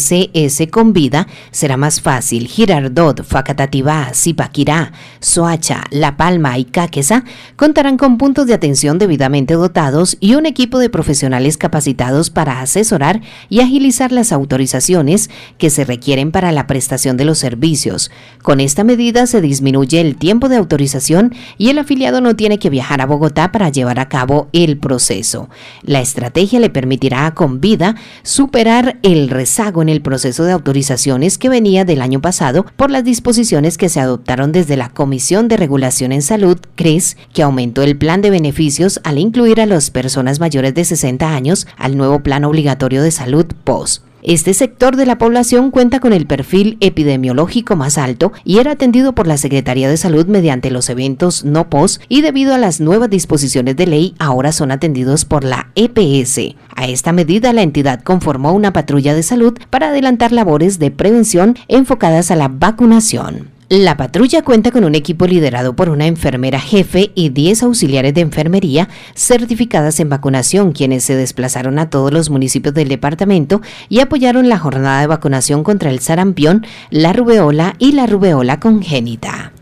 Speaker 2: EPS Convida será más fácil. Girardot, Facatativá, Zipaquirá, Soacha, La Palma y Cáqueza contarán con puntos de atención debidamente dotados y un equipo de profesionales capacitados para asesorar y agilizar las autorizaciones que se requieren para la prestación de los servicios. Con esta medida se disminuye el tiempo de autorización y el afiliado no tiene que viajar a Bogotá para llevar a cabo el proceso. La estrategia le permitirá a Convida superar el rezago en el proceso de autorizaciones que venía del año pasado por las disposiciones que se adoptaron desde la Comisión de Regulación en Salud, CRES, que aumentó el plan de beneficios al incluir a las personas mayores de 60 años al nuevo plan obligatorio de salud POS. Este sector de la población cuenta con el perfil epidemiológico más alto y era atendido por la Secretaría de Salud mediante los eventos no POS y debido a las nuevas disposiciones de ley ahora son atendidos por la EPS. A esta medida la entidad conformó una patrulla de salud para adelantar labores de prevención enfocadas a la vacunación. La patrulla cuenta con un equipo liderado por una enfermera jefe y 10 auxiliares de enfermería certificadas en vacunación, quienes se desplazaron a todos los municipios del departamento y apoyaron la jornada de vacunación contra el sarampión, la rubeola y la rubeola congénita.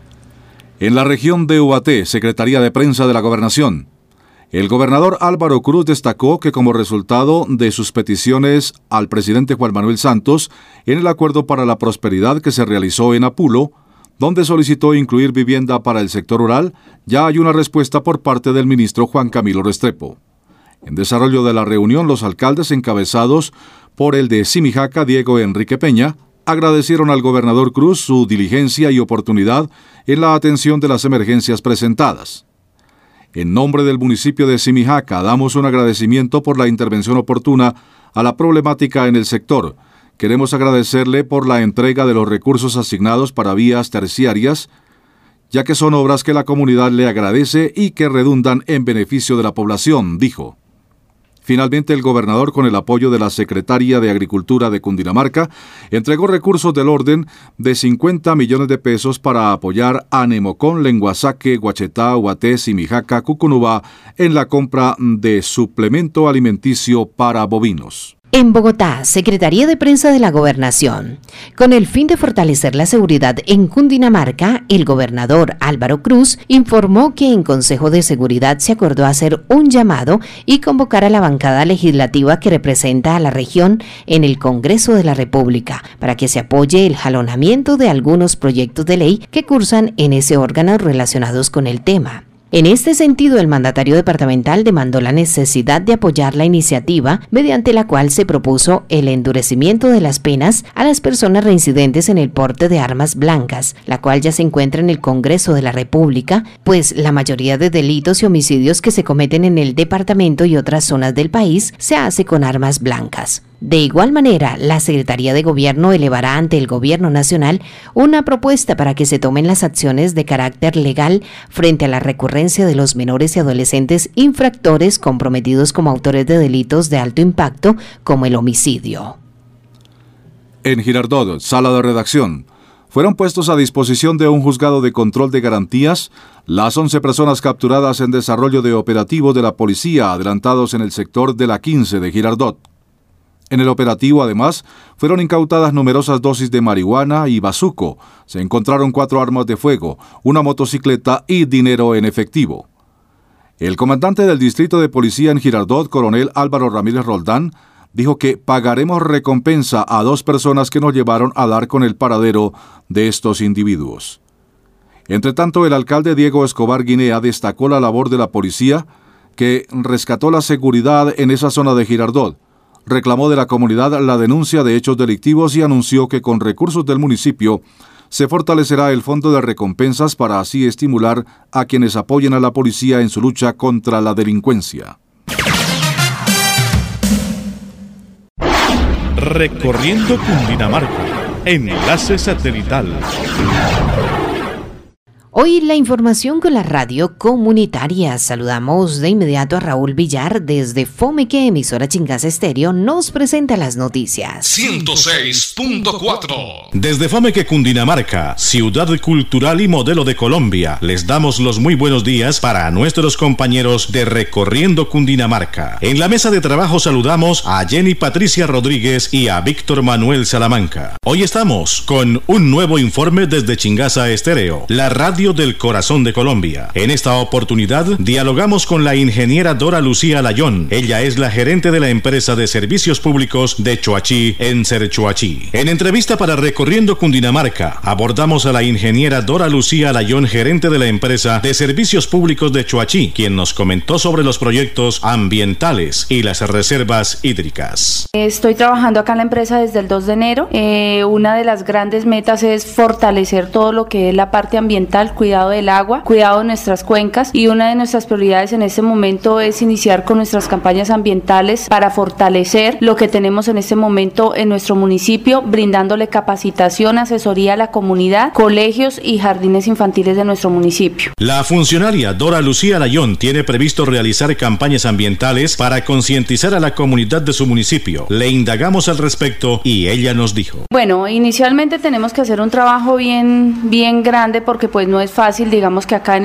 Speaker 3: En la región de Ubaté, Secretaría de Prensa de la Gobernación, el gobernador Álvaro Cruz destacó que como resultado de sus peticiones al presidente Juan Manuel Santos en el Acuerdo para la Prosperidad que se realizó en Apulo, donde solicitó incluir vivienda para el sector rural, ya hay una respuesta por parte del ministro Juan Camilo Restrepo. En desarrollo de la reunión, los alcaldes encabezados por el de Simijaca, Diego Enrique Peña, agradecieron al gobernador Cruz su diligencia y oportunidad en la atención de las emergencias presentadas. En nombre del municipio de Simijaca, damos un agradecimiento por la intervención oportuna a la problemática en el sector. Queremos agradecerle por la entrega de los recursos asignados para vías terciarias, ya que son obras que la comunidad le agradece y que redundan en beneficio de la población, dijo. Finalmente, el gobernador, con el apoyo de la Secretaría de Agricultura de Cundinamarca, entregó recursos del orden de 50 millones de pesos para apoyar a Nemocón, Lenguasaque, Guachetá, Ubaté, Simijaca, Cucunubá en la compra de suplemento alimenticio para bovinos.
Speaker 2: En Bogotá, Secretaría de Prensa de la Gobernación. Con el fin de fortalecer la seguridad en Cundinamarca, el gobernador Álvaro Cruz informó que en Consejo de Seguridad se acordó hacer un llamado y convocar a la bancada legislativa que representa a la región en el Congreso de la República para que se apoye el jalonamiento de algunos proyectos de ley que cursan en ese órgano relacionados con el tema. En este sentido, el mandatario departamental demandó la necesidad de apoyar la iniciativa mediante la cual se propuso el endurecimiento de las penas a las personas reincidentes en el porte de armas blancas, la cual ya se encuentra en el Congreso de la República, pues la mayoría de delitos y homicidios que se cometen en el departamento y otras zonas del país se hace con armas blancas. De igual manera, la Secretaría de Gobierno elevará ante el Gobierno Nacional una propuesta para que se tomen las acciones de carácter legal frente a la recurrencia de los menores y adolescentes infractores comprometidos como autores de delitos de alto impacto como el homicidio.
Speaker 3: En Girardot, sala de redacción, fueron puestos a disposición de un juzgado de control de garantías las 11 personas capturadas en desarrollo de operativos de la policía adelantados en el sector de la 15 de Girardot. En el operativo, además, fueron incautadas numerosas dosis de marihuana y bazuco. Se encontraron 4 armas de fuego, una motocicleta y dinero en efectivo. El comandante del Distrito de Policía en Girardot, coronel Álvaro Ramírez Roldán, dijo que pagaremos recompensa a 2 personas que nos llevaron a dar con el paradero de estos individuos. Entre tanto, el alcalde Diego Escobar Guinea destacó la labor de la policía, que rescató la seguridad en esa zona de Girardot, reclamó de la comunidad la denuncia de hechos delictivos y anunció que con recursos del municipio se fortalecerá el fondo de recompensas para así estimular a quienes apoyen a la policía en su lucha contra la delincuencia.
Speaker 4: Recorriendo Cundinamarca, enlace satelital.
Speaker 2: Hoy la información con la radio comunitaria. Saludamos de inmediato a Raúl Villar desde Fomeque, emisora Chingaza Estéreo, nos presenta las noticias.
Speaker 4: 106.4. Desde Fomeque, Cundinamarca, ciudad cultural y modelo de Colombia, les damos los muy buenos días para nuestros compañeros de Recorriendo Cundinamarca. En la mesa de trabajo saludamos a Jenny Patricia Rodríguez y a Víctor Manuel Salamanca. Hoy estamos con un nuevo informe desde Chingaza Estéreo, la radio del corazón de Colombia. En esta oportunidad dialogamos con la ingeniera Dora Lucía Layón. Ella es la gerente de la empresa de servicios públicos de Choachí en Serchoachí. En entrevista para Recorriendo Cundinamarca abordamos a la ingeniera Dora Lucía Layón, gerente de la empresa de servicios públicos de Choachí, quien nos comentó sobre los proyectos ambientales y las reservas hídricas.
Speaker 15: Estoy trabajando acá en la empresa desde el 2 de enero. Una de las grandes metas es fortalecer todo lo que es la parte ambiental, cuidado del agua, cuidado de nuestras cuencas, y una de nuestras prioridades en este momento es iniciar con nuestras campañas ambientales para fortalecer lo que tenemos en este momento en nuestro municipio, brindándole capacitación, asesoría a la comunidad, colegios y jardines infantiles de nuestro municipio.
Speaker 4: La funcionaria Dora Lucía Layón tiene previsto realizar campañas ambientales para concientizar a la comunidad de su municipio. Le indagamos al respecto y ella nos dijo:
Speaker 15: bueno, inicialmente tenemos que hacer un trabajo bien grande, porque pues no es fácil. Digamos que acá en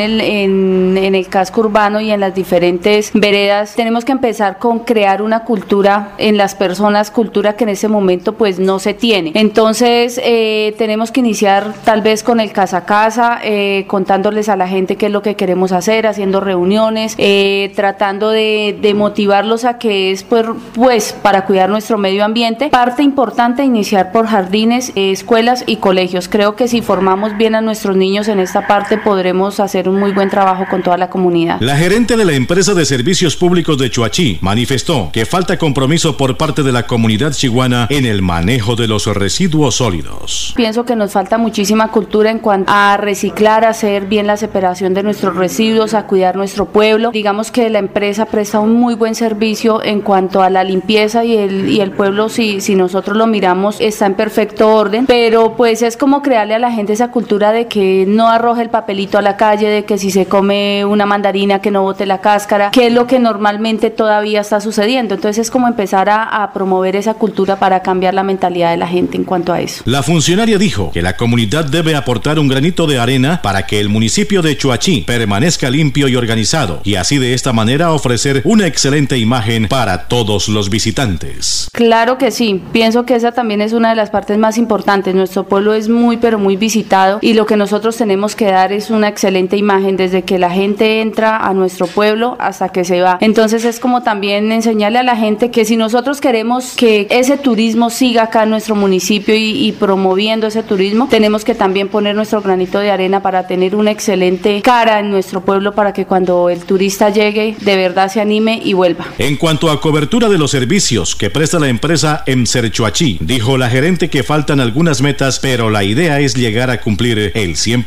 Speaker 15: el casco urbano y en las diferentes veredas tenemos que empezar con crear una cultura en las personas, cultura que en ese momento pues no se tiene. Entonces tenemos que iniciar tal vez con el casa a casa, contándoles a la gente qué es lo que queremos hacer, haciendo reuniones, tratando de motivarlos a que es pues para cuidar nuestro medio ambiente. Parte importante, iniciar por jardines, escuelas y colegios. Creo que si formamos bien a nuestros niños en esta parte podremos hacer un muy buen trabajo con toda la comunidad.
Speaker 4: La gerente de la empresa de servicios públicos de Choachí manifestó que falta compromiso por parte de la comunidad chiguana en el manejo de los residuos sólidos.
Speaker 15: Pienso que nos falta muchísima cultura en cuanto a reciclar, a hacer bien la separación de nuestros residuos, a cuidar nuestro pueblo. Digamos que la empresa presta un muy buen servicio en cuanto a la limpieza, y el pueblo, si nosotros lo miramos, está en perfecto orden, pero pues es como crearle a la gente esa cultura de que no arroje el papelito a la calle, de que si se come una mandarina que no bote la cáscara, que es lo que normalmente todavía está sucediendo. Entonces es como empezar a promover esa cultura para cambiar la mentalidad de la gente en cuanto a eso.
Speaker 4: La funcionaria dijo que la comunidad debe aportar un granito de arena para que el municipio de Choachí permanezca limpio y organizado, y así de esta manera ofrecer una excelente imagen para todos los visitantes.
Speaker 15: Claro que sí, pienso que esa también es una de las partes más importantes. Nuestro pueblo es muy visitado, y lo que nosotros tenemos que dar es una excelente imagen desde que la gente entra a nuestro pueblo hasta que se va. Entonces es como también enseñarle a la gente que si nosotros queremos que ese turismo siga acá en nuestro municipio y promoviendo ese turismo, tenemos que también poner nuestro granito de arena para tener una excelente cara en nuestro pueblo, para que cuando el turista llegue de verdad se anime y vuelva.
Speaker 4: En cuanto a cobertura de los servicios que presta la empresa en Serchoachí, dijo la gerente que faltan algunas metas, pero la idea es llegar a cumplir el 100%.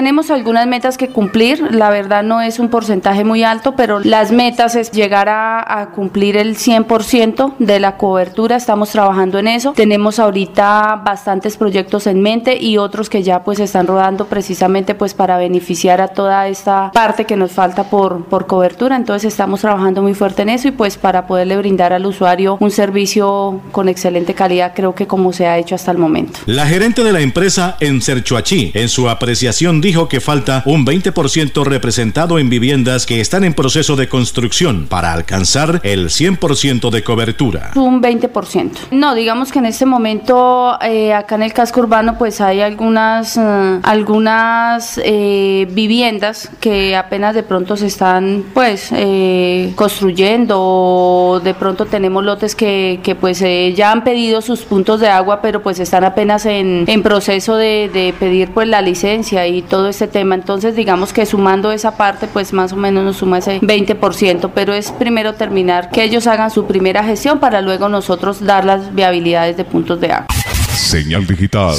Speaker 15: tenemos algunas metas que cumplir, la verdad no es un porcentaje muy alto, pero las metas es llegar a cumplir el 100% de la cobertura, estamos trabajando en eso, tenemos ahorita bastantes proyectos en mente y otros que ya pues están rodando precisamente pues para beneficiar a toda esta parte que nos falta por cobertura, entonces estamos trabajando muy fuerte en eso y pues para poderle brindar al usuario un servicio con excelente calidad, creo que como se ha hecho hasta el momento.
Speaker 4: La gerente de la empresa en Serchuachí, en su apreciación dijo que falta un 20% representado en viviendas que están en proceso de construcción para alcanzar el 100% de cobertura.
Speaker 15: Un 20%. No, digamos que en este momento acá en el casco urbano pues hay algunas viviendas que apenas de pronto se están pues construyendo, o de pronto tenemos lotes que pues ya han pedido sus puntos de agua, pero pues están apenas en proceso de pedir pues la licencia y todo este tema, entonces digamos que sumando esa parte pues más o menos nos suma ese 20%, pero es primero terminar que ellos hagan su primera gestión para luego nosotros dar las viabilidades de puntos de agua.
Speaker 16: Señal digital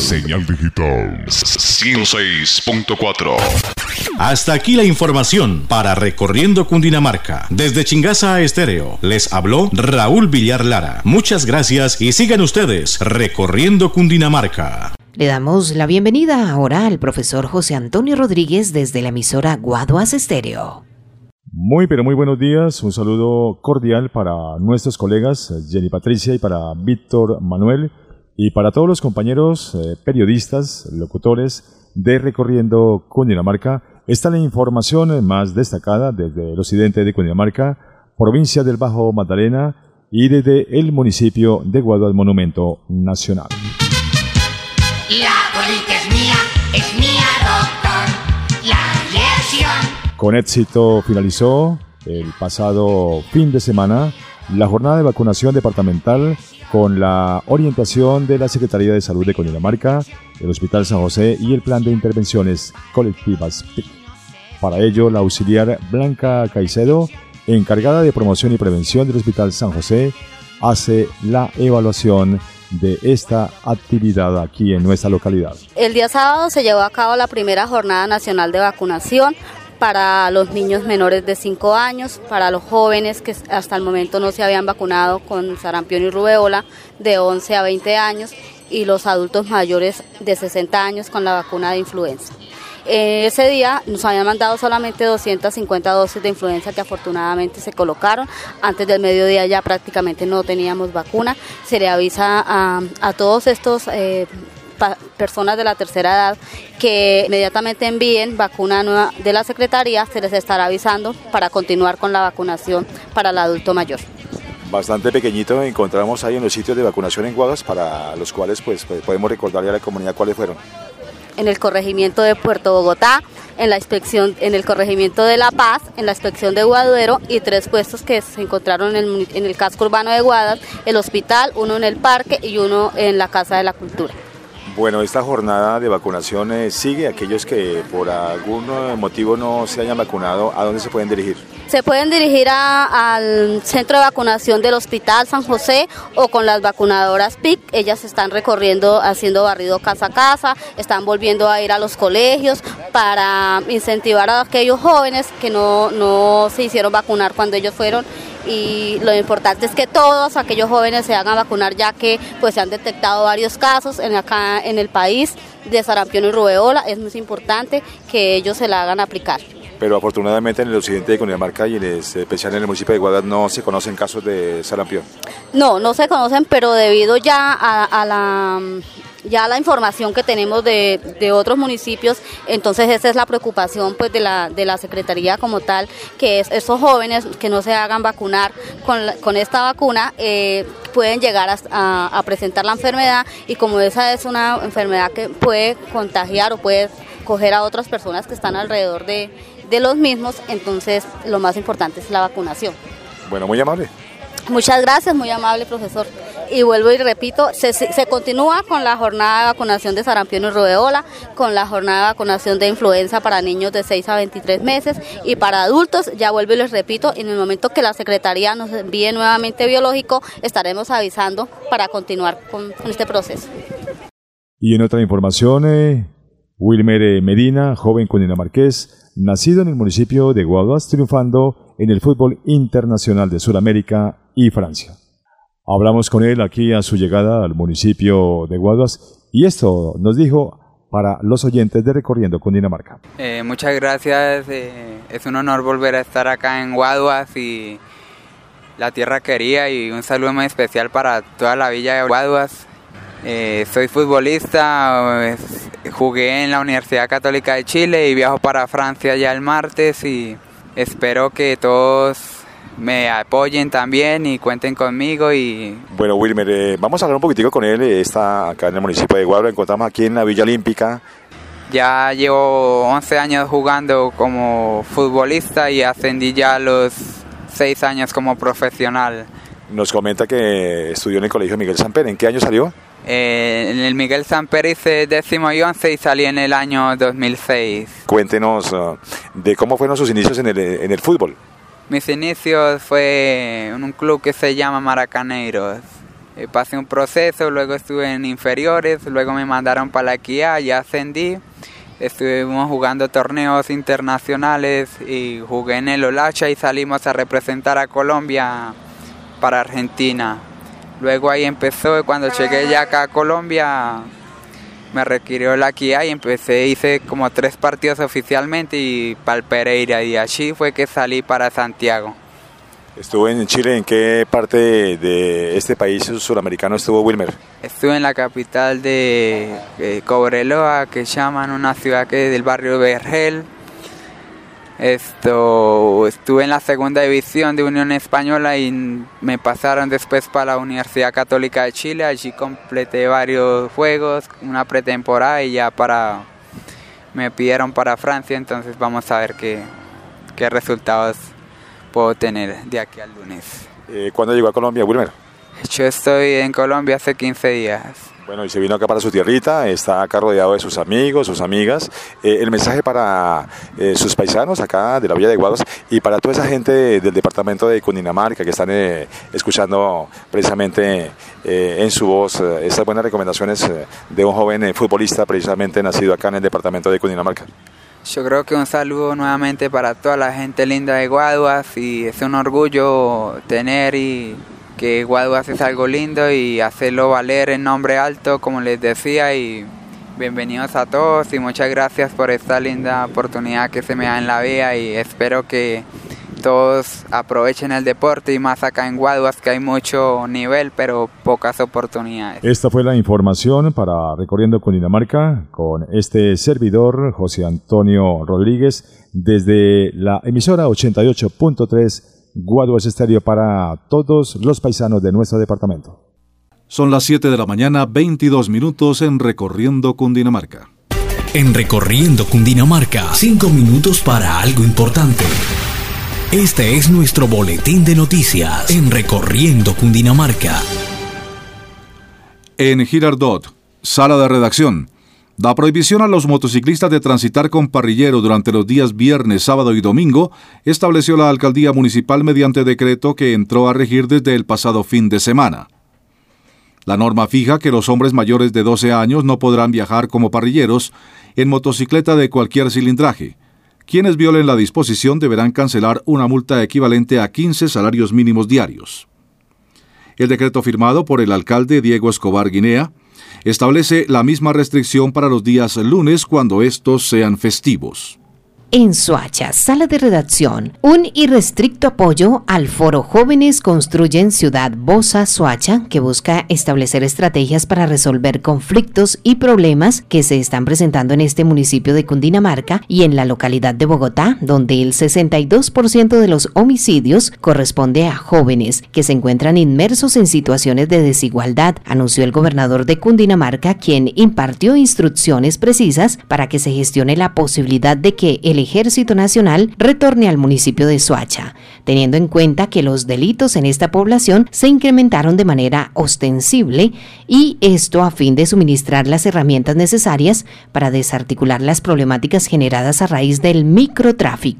Speaker 16: 106.4.
Speaker 4: Hasta aquí la información para Recorriendo Cundinamarca. Desde Chingaza Estéreo les habló Raúl Villar Lara. Muchas gracias y sigan ustedes Recorriendo Cundinamarca.
Speaker 2: Le damos la bienvenida ahora al profesor José Antonio Rodríguez desde la emisora Guaduas Estéreo.
Speaker 17: Muy pero muy buenos días, un saludo cordial para nuestros colegas Jenny Patricia y para Víctor Manuel y para todos los compañeros periodistas, locutores de Recorriendo Cundinamarca. Esta es la información más destacada desde el occidente de Cundinamarca, provincia del Bajo Magdalena y desde el municipio de Guaduas, monumento nacional.
Speaker 18: La bolita es mía, doctor. La inyección.
Speaker 17: Con éxito finalizó el pasado fin de semana la jornada de vacunación departamental con la orientación de la Secretaría de Salud de Cundinamarca, el Hospital San José y el Plan de Intervenciones Colectivas PIC. Para ello, la auxiliar Blanca Caicedo, encargada de promoción y prevención del Hospital San José, hace la evaluación de esta actividad aquí en nuestra localidad.
Speaker 19: El día sábado se llevó a cabo la primera jornada nacional de vacunación para los niños menores de 5 años, para los jóvenes que hasta el momento no se habían vacunado con sarampión y rubéola de 11 a 20 años y los adultos mayores de 60 años con la vacuna de influenza. Ese día nos habían mandado solamente 250 dosis de influenza que afortunadamente se colocaron. Antes del mediodía ya prácticamente no teníamos vacuna. Se le avisa a todos estos personas de la tercera edad que inmediatamente envíen vacuna nueva de la Secretaría, se les estará avisando para continuar con la vacunación para el adulto mayor.
Speaker 20: Bastante pequeñito encontramos ahí en los sitios de vacunación en Guaduas, para los cuales pues podemos recordarle a la comunidad cuáles fueron.
Speaker 19: En el corregimiento de Puerto Bogotá, en la inspección, en el corregimiento de La Paz, en la inspección de Guaduero y 3 puestos que se encontraron en el casco urbano de Guadas, el hospital, uno en el parque y uno en la Casa de la Cultura.
Speaker 20: Bueno, esta jornada de vacunación sigue. Aquellos que por algún motivo no se hayan vacunado, ¿a dónde se pueden dirigir?
Speaker 19: Se pueden dirigir al centro de vacunación del Hospital San José o con las vacunadoras PIC. Ellas están recorriendo, haciendo barrido casa a casa, están volviendo a ir a los colegios para incentivar a aquellos jóvenes que no se hicieron vacunar cuando ellos fueron. Y lo importante es que todos aquellos jóvenes se hagan vacunar, ya que pues se han detectado varios casos acá en el país de sarampión y rubéola. Es muy importante que ellos se la hagan aplicar.
Speaker 20: Pero afortunadamente en el occidente de Cundinamarca y en especial en el municipio de Guadas no se conocen casos de sarampión. No se conocen, pero debido ya a la información que tenemos de otros municipios, entonces esa es la preocupación pues de la Secretaría como tal, que es esos jóvenes que no se hagan vacunar con esta vacuna pueden llegar a presentar la enfermedad, y como esa es una enfermedad que puede contagiar o puede coger a otras personas que están alrededor de los mismos, entonces lo más importante es la vacunación. Bueno, muy amable.
Speaker 19: Muchas gracias, muy amable profesor. Y vuelvo y repito, se continúa con la jornada de vacunación de sarampión y rubéola, con la jornada de vacunación de influenza para niños de 6 a 23 meses y para adultos, ya vuelvo y les repito, en el momento que la Secretaría nos envíe nuevamente biológico, estaremos avisando para continuar con este proceso.
Speaker 17: Y en otra información, Wilmer Medina, joven cundinamarqués, nacido en el municipio de Guaduas, triunfando en el fútbol internacional de Sudamérica y Francia. Hablamos con él aquí a su llegada al municipio de Guaduas y esto nos dijo para los oyentes de Recorriendo Cundinamarca.
Speaker 21: Muchas gracias, es un honor volver a estar acá en Guaduas y la tierra querida, y un saludo muy especial para toda la villa de Guaduas. Soy futbolista, jugué en la Universidad Católica de Chile y viajo para Francia ya el martes, y espero que todos me apoyen también y cuenten conmigo.
Speaker 20: Bueno, Wilmer, vamos a hablar un poquitico con él. Está acá en el municipio de Guaduas, lo encontramos aquí en la Villa Olímpica.
Speaker 21: Ya llevo 11 años jugando como futbolista y ascendí ya a los 6 años como profesional.
Speaker 20: Nos comenta que estudió en el Colegio Miguel Samper. ¿En qué año salió?
Speaker 21: En el Miguel Samper hice 10º y 11 y salí en el año 2006.
Speaker 20: Cuéntenos de cómo fueron sus inicios en el fútbol.
Speaker 21: Mis inicios fue en un club que se llama Maracaneiros. Pasé un proceso, luego estuve en inferiores, luego me mandaron para la equidad, ya ascendí. Estuvimos jugando torneos internacionales y jugué en el Olacha y salimos a representar a Colombia para Argentina. Luego ahí empezó, cuando llegué ya acá a Colombia, me requirió la equidad y hice como 3 partidos oficialmente y para el Pereira, y allí fue que salí para Santiago.
Speaker 20: ¿Estuvo en Chile? ¿En qué parte de este país suramericano estuvo Wilmer?
Speaker 21: Estuve en la capital de Cobreloa, que llaman una ciudad que es del barrio Vergel. Estuve en la segunda división de Unión Española y me pasaron después para la Universidad Católica de Chile. Allí completé varios juegos, una pretemporada, y ya me pidieron para Francia. Entonces vamos a ver qué resultados puedo tener de aquí al lunes.
Speaker 20: ¿Cuándo llegó a Colombia, Wilmer?
Speaker 21: Yo estoy en Colombia hace 15 días.
Speaker 20: Bueno, y se vino acá para su tierrita, está acá rodeado de sus amigos, sus amigas. El mensaje para sus paisanos acá de la Villa de Guaduas y para toda esa gente del departamento de Cundinamarca que están escuchando precisamente en su voz esas buenas recomendaciones de un joven futbolista precisamente nacido acá en el departamento de Cundinamarca.
Speaker 21: Yo creo que un saludo nuevamente para toda la gente linda de Guaduas, y es un orgullo tener y que Guaduas es algo lindo y hacerlo valer en nombre alto, como les decía, y bienvenidos a todos y muchas gracias por esta linda oportunidad que se me da en la vida, y espero que todos aprovechen el deporte y más acá en Guaduas, que hay mucho nivel pero pocas oportunidades.
Speaker 17: Esta fue la información para Recorriendo Cundinamarca con este servidor José Antonio Rodríguez desde la emisora 88.3 Guaduas Estéreo para todos los paisanos de nuestro departamento.
Speaker 3: Son las 7 de la mañana, 22 minutos en Recorriendo Cundinamarca.
Speaker 1: En Recorriendo Cundinamarca, 5 minutos para algo importante. Este es nuestro boletín de noticias en Recorriendo Cundinamarca.
Speaker 3: En Girardot, sala de redacción. La prohibición a los motociclistas de transitar con parrillero durante los días viernes, sábado y domingo estableció la alcaldía municipal mediante decreto que entró a regir desde el pasado fin de semana. La norma fija que los hombres mayores de 12 años no podrán viajar como parrilleros en motocicleta de cualquier cilindraje. Quienes violen la disposición deberán cancelar una multa equivalente a 15 salarios mínimos diarios. El decreto firmado por el alcalde Diego Escobar Guinea establece la misma restricción para los días lunes cuando estos sean festivos.
Speaker 2: En Soacha, sala de redacción, un irrestricto apoyo al Foro Jóvenes Construyen Ciudad Bosa Soacha, que busca establecer estrategias para resolver conflictos y problemas que se están presentando en este municipio de Cundinamarca y en la localidad de Bogotá, donde el 62% de los homicidios corresponde a jóvenes que se encuentran inmersos en situaciones de desigualdad, anunció el gobernador de Cundinamarca, quien impartió instrucciones precisas para que se gestione la posibilidad de que el Ejército Nacional retorne al municipio de Soacha, teniendo en cuenta que los delitos en esta población se incrementaron de manera ostensible, y esto a fin de suministrar las herramientas necesarias para desarticular las problemáticas generadas a raíz del microtráfico.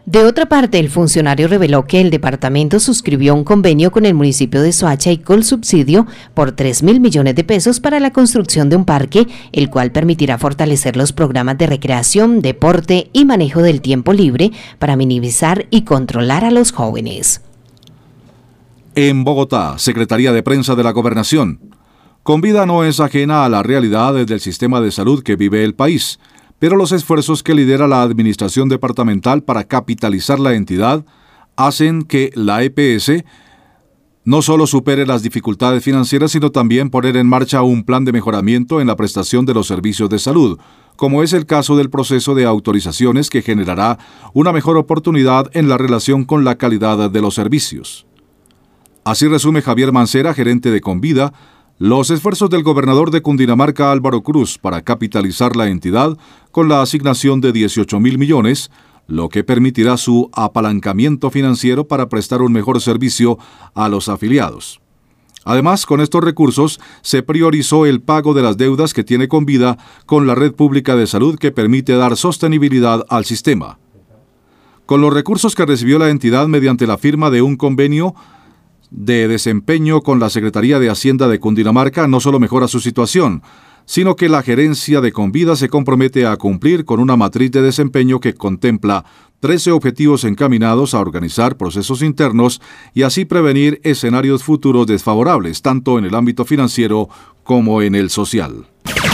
Speaker 2: De otra parte, el funcionario reveló que el departamento suscribió un convenio con el municipio de Soacha y Colsubsidio por 3.000 millones de pesos para la construcción de un parque, el cual permitirá fortalecer los programas de recreación, deporte y manejo del tiempo libre para minimizar y controlar a los jóvenes.
Speaker 3: En Bogotá, Secretaría de Prensa de la Gobernación. Convida no es ajena a las realidades del sistema de salud que vive el país, pero los esfuerzos que lidera la administración departamental para capitalizar la entidad hacen que la EPS no solo supere las dificultades financieras, sino también poner en marcha un plan de mejoramiento en la prestación de los servicios de salud, como es el caso del proceso de autorizaciones que generará una mejor oportunidad en la relación con la calidad de los servicios. Así resume Javier Mancera, gerente de Convida, los esfuerzos del gobernador de Cundinamarca, Álvaro Cruz, para capitalizar la entidad con la asignación de 18.000 millones, lo que permitirá su apalancamiento financiero para prestar un mejor servicio a los afiliados. Además, con estos recursos se priorizó el pago de las deudas que tiene Convida con la red pública de salud que permite dar sostenibilidad al sistema. Con los recursos que recibió la entidad mediante la firma de un convenio de desempeño con la Secretaría de Hacienda de Cundinamarca, no solo mejora su situación, sino que la gerencia de Convida se compromete a cumplir con una matriz de desempeño que contempla 13 objetivos encaminados a organizar procesos internos y así prevenir escenarios futuros desfavorables, tanto en el ámbito financiero como en el social.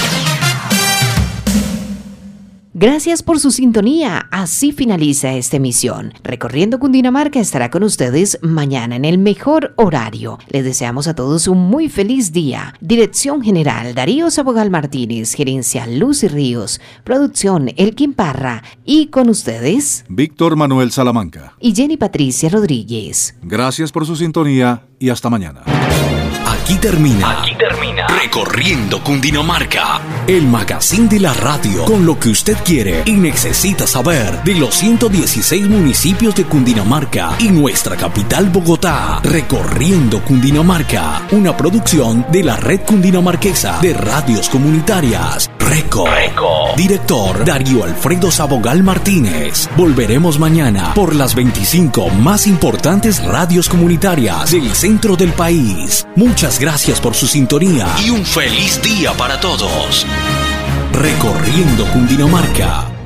Speaker 2: Gracias por su sintonía. Así finaliza esta emisión. Recorriendo Cundinamarca estará con ustedes mañana en el mejor horario. Les deseamos a todos un muy feliz día. Dirección General Darío Sabogal Martínez, Gerencia Lucy Ríos, Producción Elkin Parra y con ustedes
Speaker 3: Víctor Manuel Salamanca
Speaker 2: y Jenny Patricia Rodríguez.
Speaker 3: Gracias por su sintonía y hasta mañana.
Speaker 1: Aquí termina Recorriendo Cundinamarca, el magazine de la radio, con lo que usted quiere y necesita saber de los 116 municipios de Cundinamarca y nuestra capital Bogotá. Recorriendo Cundinamarca, una producción de la Red Cundinamarquesa de Radios Comunitarias. Reco. Director Darío Alfredo Sabogal Martínez. Volveremos mañana por las 25 más importantes radios comunitarias del centro del país. Muchas gracias por su sintonía y un feliz día para todos. Recorriendo Cundinamarca.